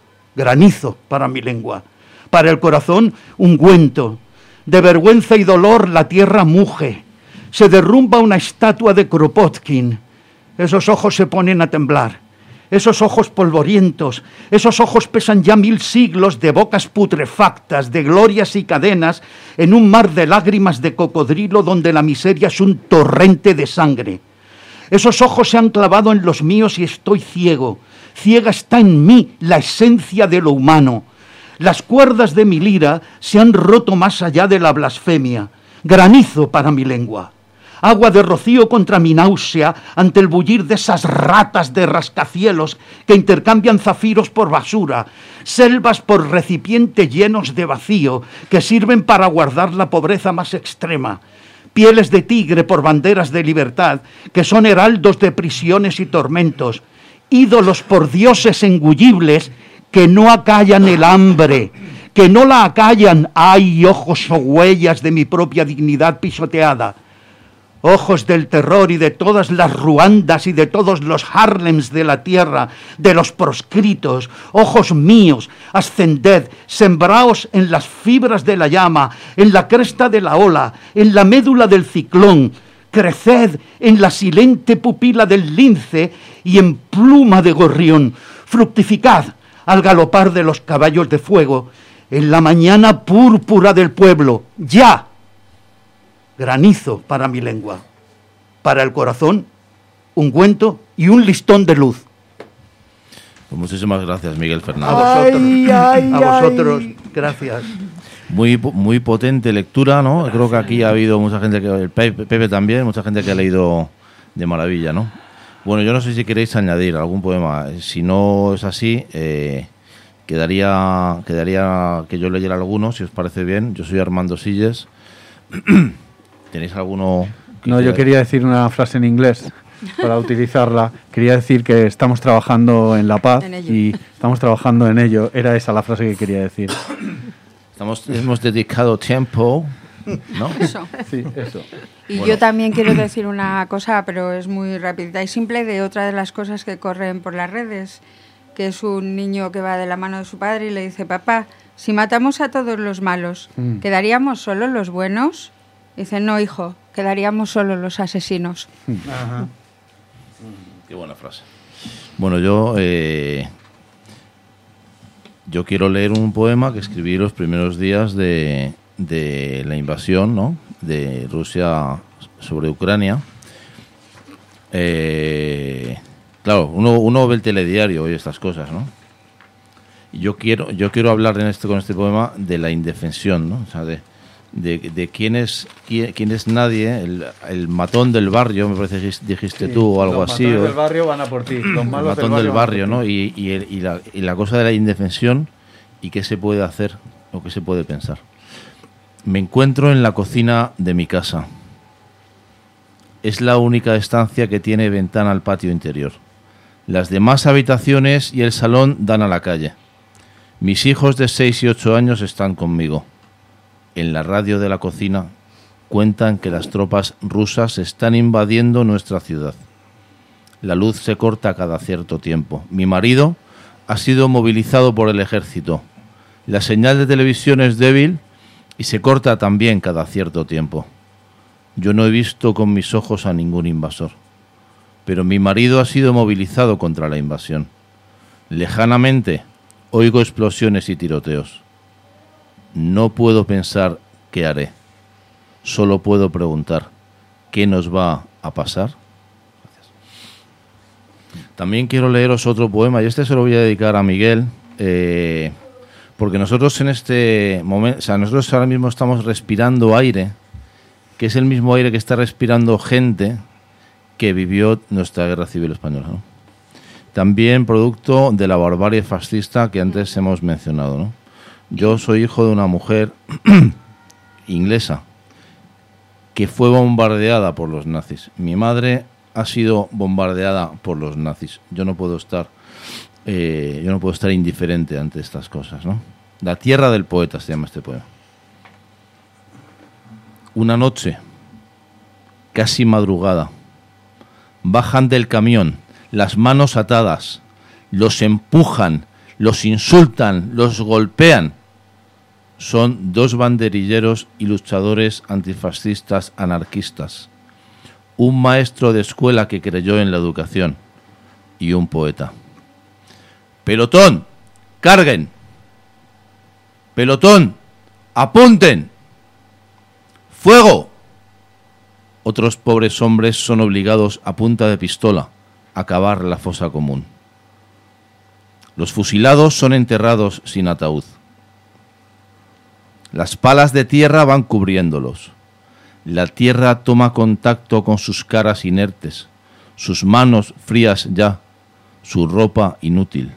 Granizo para mi lengua. Para el corazón, ungüento. De vergüenza y dolor la tierra muge. Se derrumba una estatua de Kropotkin. Esos ojos se ponen a temblar. Esos ojos polvorientos, esos ojos pesan ya 1000 siglos de bocas putrefactas, de glorias y cadenas, en un mar de lágrimas de cocodrilo donde la miseria es un torrente de sangre. Esos ojos se han clavado en los míos y estoy ciego. Ciega está en mí la esencia de lo humano. Las cuerdas de mi lira se han roto más allá de la blasfemia. Granizo para mi lengua. Agua de rocío contra mi náusea ante el bullir de esas ratas de rascacielos que intercambian zafiros por basura, selvas por recipiente llenos de vacío que sirven para guardar la pobreza más extrema, pieles de tigre por banderas de libertad que son heraldos de prisiones y tormentos, ídolos por dioses engullibles que no acallan el hambre, que no la acallan. ¡Ay, ojos o huellas de mi propia dignidad pisoteada! Ojos del terror y de todas las Ruandas y de todos los Harlems de la tierra, de los proscritos, ojos míos, ascended, sembraos en las fibras de la llama, en la cresta de la ola, en la médula del ciclón, creced en la silente pupila del lince y en pluma de gorrión, fructificad al galopar de los caballos de fuego, en la mañana púrpura del pueblo, ya. Granizo para mi lengua, para el corazón, ungüento y un listón de luz. Pues muchísimas gracias, Miguel Fernández. A vosotros, gracias. Muy potente lectura, ¿no? Creo que aquí ha habido mucha gente, el Pepe también, mucha gente que ha leído de maravilla, ¿no? Bueno, yo no sé si queréis añadir algún poema. Si no es así, quedaría que yo leyera alguno, si os parece bien. Yo soy Armando Silles. ¿Tenéis alguno? No, yo quería decir una frase en inglés para utilizarla. Quería decir que estamos trabajando en la paz y estamos trabajando en ello. Era esa la frase que quería decir. Hemos dedicado tiempo, ¿no? Eso. Sí, eso. Y yo también quiero decir una cosa, pero es muy rápida y simple, de otra de las cosas que corren por las redes, que es un niño que va de la mano de su padre y le dice: papá, si matamos a todos los malos, ¿quedaríamos solo los buenos? Dice: no, hijo, quedaríamos solo los asesinos. Ajá. Qué buena frase. Bueno, yo quiero leer un poema que escribí los primeros días de la invasión, ¿no?, de Rusia sobre Ucrania. Claro, uno ve el telediario y estas cosas, ¿no? Y yo quiero hablar con este poema de la indefensión, ¿no? O sea, de quién es nadie, el matón del barrio, me parece que dijiste tú, o algo así. Los matones del barrio van a por ti. Los malos el matón del barrio, ¿no? Y la cosa de la indefensión y qué se puede hacer o qué se puede pensar. Me encuentro en la cocina de mi casa. Es la única estancia que tiene ventana al patio interior. Las demás habitaciones y el salón dan a la calle. Mis hijos de 6 y 8 años están conmigo. En la radio de la cocina cuentan que las tropas rusas están invadiendo nuestra ciudad. La luz se corta cada cierto tiempo. Mi marido ha sido movilizado por el ejército. La señal de televisión es débil y se corta también cada cierto tiempo. Yo no he visto con mis ojos a ningún invasor, pero mi marido ha sido movilizado contra la invasión. Lejanamente oigo explosiones y tiroteos. No puedo pensar qué haré. Solo puedo preguntar qué nos va a pasar. Gracias. También quiero leeros otro poema, y este se lo voy a dedicar a Miguel, porque nosotros en este momento, o sea, nosotros ahora mismo estamos respirando aire, que es el mismo aire que está respirando gente que vivió nuestra guerra civil española, ¿no? También producto de la barbarie fascista que antes hemos mencionado, ¿no? Yo soy hijo de una mujer inglesa que fue bombardeada por los nazis. Mi madre ha sido bombardeada por los nazis. Yo no puedo estar indiferente ante estas cosas, ¿no? La tierra del poeta se llama este poema. Una noche, casi madrugada, bajan del camión, las manos atadas, los empujan, los insultan, los golpean. Son 2 banderilleros y luchadores antifascistas anarquistas, un maestro de escuela que creyó en la educación y un poeta. ¡Pelotón, carguen! ¡Pelotón, apunten! ¡Fuego! Otros pobres hombres son obligados a punta de pistola a cavar la fosa común. Los fusilados son enterrados sin ataúd. Las palas de tierra van cubriéndolos. La tierra toma contacto con sus caras inertes, sus manos frías ya, su ropa inútil.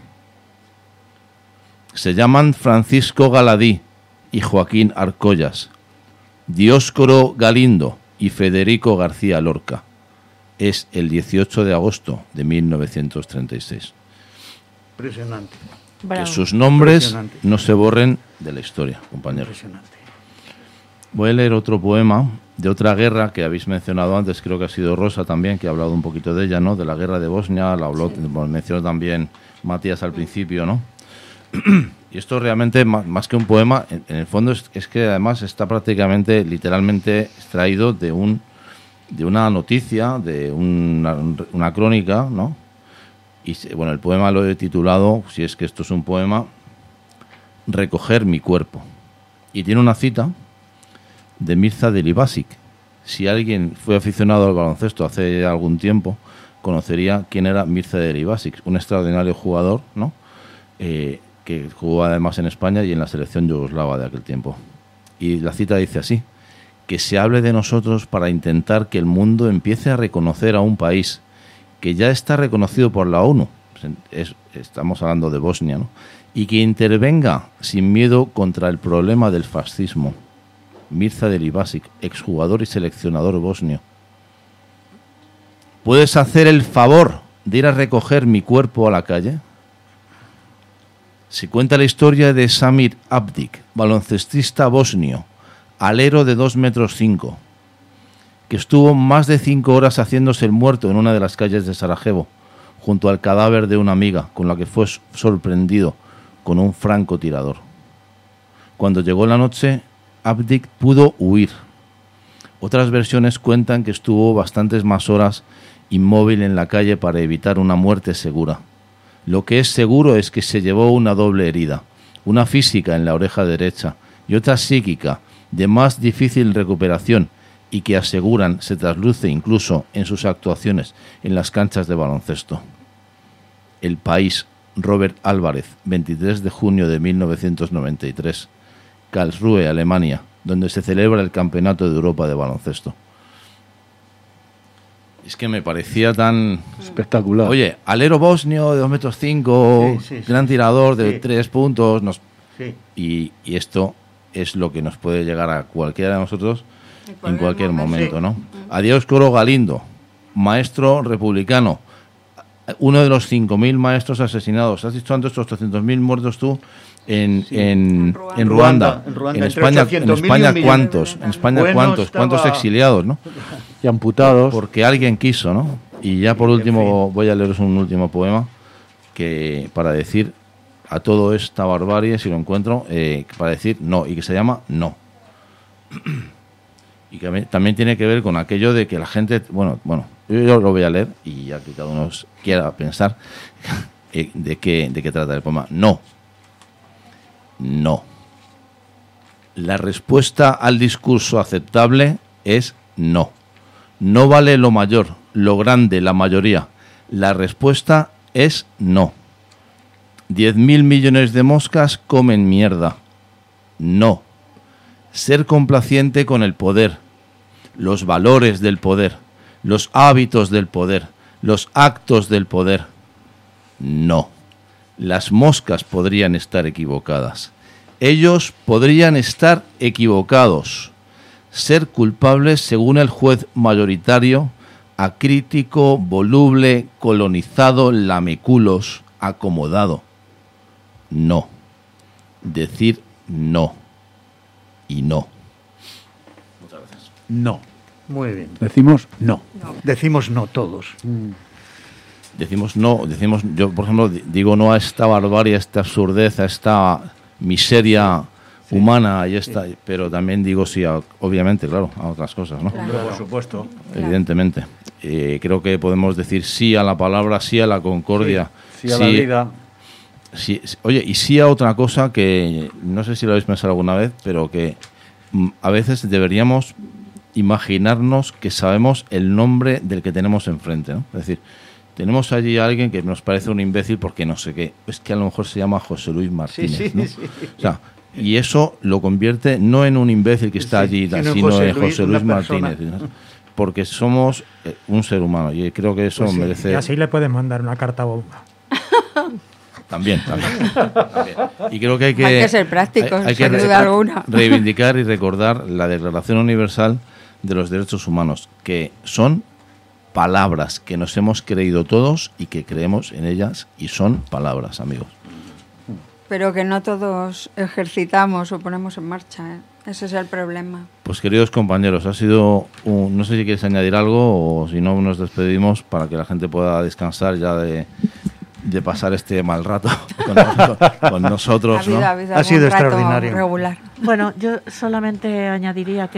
Se llaman Francisco Galadí y Joaquín Arcollas, Dioscoro Galindo y Federico García Lorca. es el 18 de agosto de 1936. Impresionante. Bravo. Que sus nombres Impresionante. no se borren de la historia, compañeros. Impresionante. Voy a leer otro poema de otra guerra que habéis mencionado antes, creo que ha sido Rosa también, que ha hablado un poquito de ella, ¿no? De la guerra de Bosnia, la habló, mencionó también Matías al principio, ¿no? Y esto realmente, más que un poema, en el fondo es que además está prácticamente, literalmente extraído de una noticia, de una crónica, ¿no? Y bueno, el poema lo he titulado, si es que esto es un poema, Recoger mi cuerpo. Y tiene una cita de Mirza Delibasic. Si alguien fue aficionado al baloncesto hace algún tiempo, conocería quién era Mirza Delibasic, un extraordinario jugador, ¿no? Que jugó además en España y en la selección yugoslava de aquel tiempo. Y la cita dice así: que se hable de nosotros para intentar que el mundo empiece a reconocer a un país que ya está reconocido por la ONU, estamos hablando de Bosnia, ¿no? Y que intervenga sin miedo contra el problema del fascismo. Mirza Delibasic, exjugador y seleccionador bosnio. ¿Puedes hacer el favor de ir a recoger mi cuerpo a la calle? Se cuenta la historia de Samir Abdik, baloncestista bosnio, alero de 2,5 metros, que estuvo más de 5 horas haciéndose el muerto en una de las calles de Sarajevo, junto al cadáver de una amiga con la que fue sorprendido con un francotirador. Cuando llegó la noche, Abdik pudo huir. Otras versiones cuentan que estuvo bastantes más horas inmóvil en la calle para evitar una muerte segura. Lo que es seguro es que se llevó una doble herida, una física en la oreja derecha y otra psíquica de más difícil recuperación, y que aseguran se trasluce incluso en sus actuaciones en las canchas de baloncesto. El País, Robert Álvarez, 23 de junio de 1993, Karlsruhe, Alemania, donde se celebra el Campeonato de Europa de baloncesto. Es que me parecía tan espectacular. Oye, alero bosnio de 2,5 metros, gran tirador de 3 puntos, y esto es lo que nos puede llegar a cualquiera de nosotros en cualquier momento, ¿no? Adiós Coro Galindo, maestro republicano, uno de los 5.000 maestros asesinados. Has dicho antes 800.000 muertos tú en Ruanda. En España, ¿cuántos? En España, ¿cuántos exiliados, no? Y amputados. Porque alguien quiso, ¿no? Y ya por último voy a leeros un último poema que para decir a todo esta barbarie, si lo encuentro, para decir no, y que se llama No. Y que también tiene que ver con aquello de que la gente, bueno, yo lo voy a leer y ya que cada uno quiera pensar de qué trata el poema. No. La respuesta al discurso aceptable es no. No vale lo mayor, lo grande, la mayoría. La respuesta es no. 10.000 millones de moscas comen mierda. No. Ser complaciente con el poder, los valores del poder, los hábitos del poder, los actos del poder. No. Las moscas podrían estar equivocadas. Ellos podrían estar equivocados. Ser culpables según el juez mayoritario, acrítico, voluble, colonizado, lameculos, acomodado. No. Decir no. Y no. Muchas gracias. No. Muy bien. Decimos no. Decimos no todos. Decimos no, yo por ejemplo digo no a esta barbarie, a esta absurdez, a esta miseria humana y esta, pero también digo sí, obviamente, claro, a otras cosas, ¿no? Claro. Por supuesto. Evidentemente. Creo que podemos decir sí a la palabra, sí a la concordia, sí a la vida. Sí, oye, y sí a otra cosa que no sé si lo habéis pensado alguna vez, pero que a veces deberíamos imaginarnos que sabemos el nombre del que tenemos enfrente, ¿no? Es decir, tenemos allí a alguien que nos parece un imbécil porque no sé qué, es que a lo mejor se llama José Luis Martínez, ¿no? O sea, y eso lo convierte no en un imbécil que está allí, sino en José Luis Martínez, ¿no? Porque somos un ser humano y creo que eso merece... Y así le puedes mandar una carta bomba. También. Y creo que hay que ser prácticos, hay sin duda alguna. Reivindicar y recordar la Declaración Universal de los Derechos Humanos, que son palabras que nos hemos creído todos y que creemos en ellas y son palabras, amigos. Pero que no todos ejercitamos o ponemos en marcha, ¿eh? Ese es el problema. Pues queridos compañeros, ha sido no sé si quieres añadir algo o si no nos despedimos para que la gente pueda descansar ya de pasar este mal rato con nosotros, ¿no? Ha sido extraordinario. Regular. Bueno, yo solamente añadiría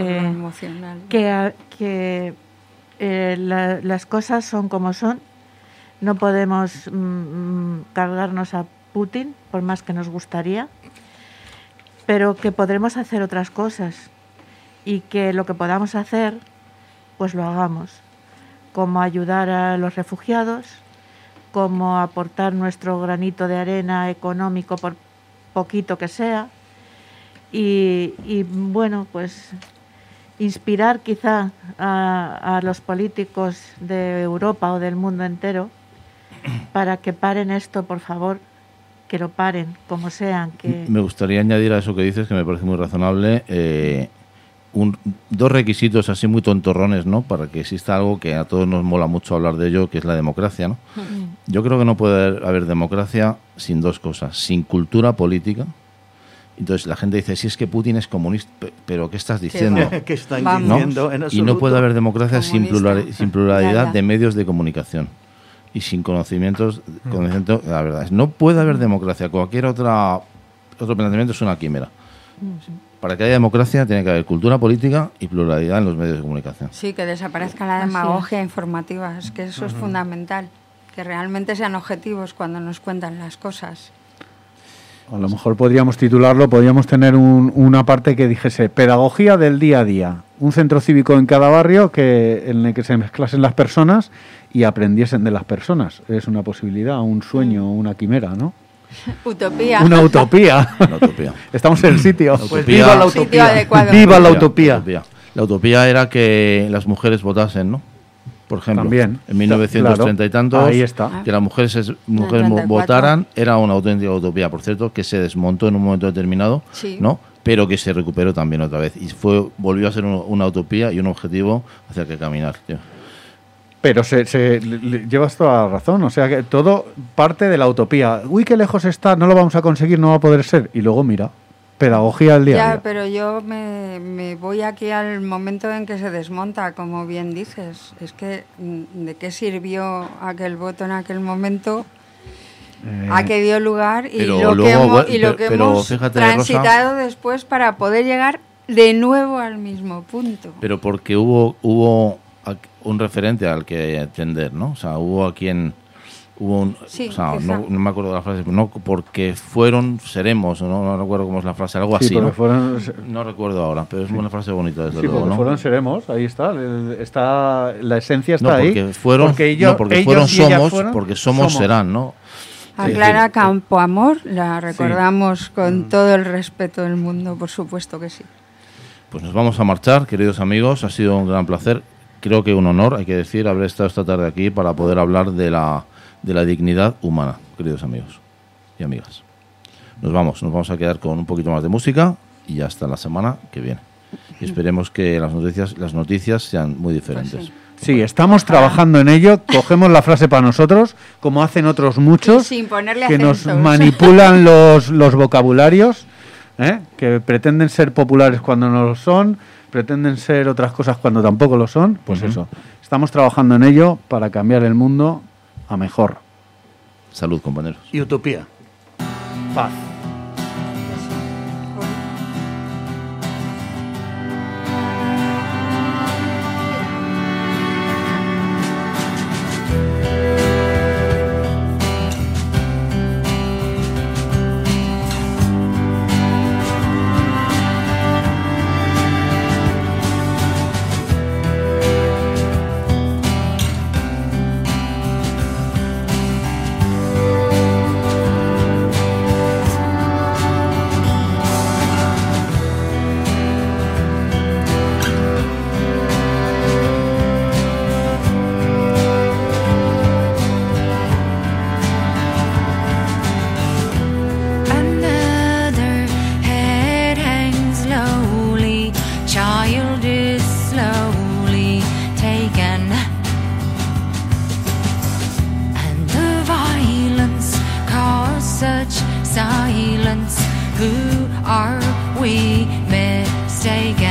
que las cosas son como son. No podemos cargarnos a Putin, por más que nos gustaría, pero que podremos hacer otras cosas y que lo que podamos hacer, pues lo hagamos, como ayudar a los refugiados, como aportar nuestro granito de arena económico por poquito que sea y bueno, pues inspirar quizá a los políticos de Europa o del mundo entero para que paren esto, por favor, que lo paren, como sean. Que... Me gustaría añadir a eso que dices, que me parece muy razonable, dos requisitos así muy tontorrones, ¿no? Para que exista algo que a todos nos mola mucho hablar de ello, que es la democracia, ¿no? Yo creo que no puede haber democracia sin dos cosas, sin cultura política. Entonces la gente dice, si es que Putin es comunista, pero ¿qué estás diciendo? ¿Qué está diciendo? En Y no puede haber democracia sin pluralidad Ya. de medios de comunicación y sin conocimiento, la verdad, no puede haber democracia. Cualquier otro planteamiento es una quimera. Para que haya democracia tiene que haber cultura política y pluralidad en los medios de comunicación. Sí, que desaparezca la demagogia informativa, es que eso es fundamental, que realmente sean objetivos cuando nos cuentan las cosas. A lo mejor podríamos titularlo, podríamos tener una parte que dijese pedagogía del día a día, un centro cívico en cada barrio en el que se mezclasen las personas y aprendiesen de las personas. Es una posibilidad, un sueño, una quimera, ¿no? Utopía. Una utopía. Una utopía. Estamos en el sitio. Pues viva la Sitio utopía. adecuado. Viva la utopía. La utopía era que las mujeres votasen, ¿no? Por ejemplo, También. en 1930 y tantos, Ahí está. que las mujeres 34. votaran, era una auténtica utopía, por cierto, que se desmontó en un momento determinado, Sí. ¿no? Pero que se recuperó también otra vez. Y volvió a ser una utopía y un objetivo hacia el que caminar, tío. Pero llevas toda la razón, o sea que todo parte de la utopía. Uy, qué lejos está, no lo vamos a conseguir, no va a poder ser. Y luego mira, pedagogía del día a Ya, día. pero yo me voy aquí al momento en que se desmonta, como bien dices. Es que, ¿de qué sirvió aquel voto en aquel momento? ¿A qué dio lugar? Y pero lo luego, que pero hemos fíjate, transitado después para poder llegar de nuevo al mismo punto. Pero porque hubo un referente al que atender, ¿no? O sea, hubo a quien... Sí, o sea, quizá. no me acuerdo de la frase, no porque seremos, no recuerdo cómo es la frase, algo Sí, así, porque ¿no? fueron- No recuerdo ahora, pero es una frase bonita, desde Sí, luego, porque ¿no? fueron seremos, ahí está, la esencia está No, ahí. porque fueron, ellos porque fueron y ellas somos, fueron, porque somos serán, ¿no? A Es Clara decir, Campoamor la recordamos con todo el respeto del mundo, por supuesto que sí. Pues nos vamos a marchar, queridos amigos, ha sido un gran placer, creo que un honor, hay que decir, haber estado esta tarde aquí para poder hablar de la dignidad humana, queridos amigos y amigas. Nos vamos a quedar con un poquito más de música y hasta la semana que viene. Y esperemos que las noticias sean muy diferentes. Pues sí. Sí, estamos trabajando en ello, cogemos la frase para nosotros, como hacen otros muchos, Y sin ponerle que nos acentos. manipulan los vocabularios, que pretenden ser populares cuando no lo son, pretenden ser otras cosas cuando tampoco lo son. Pues eso, estamos trabajando en ello para cambiar el mundo a mejor. Salud, compañeros. Y utopía. Paz. Who are we mistaken?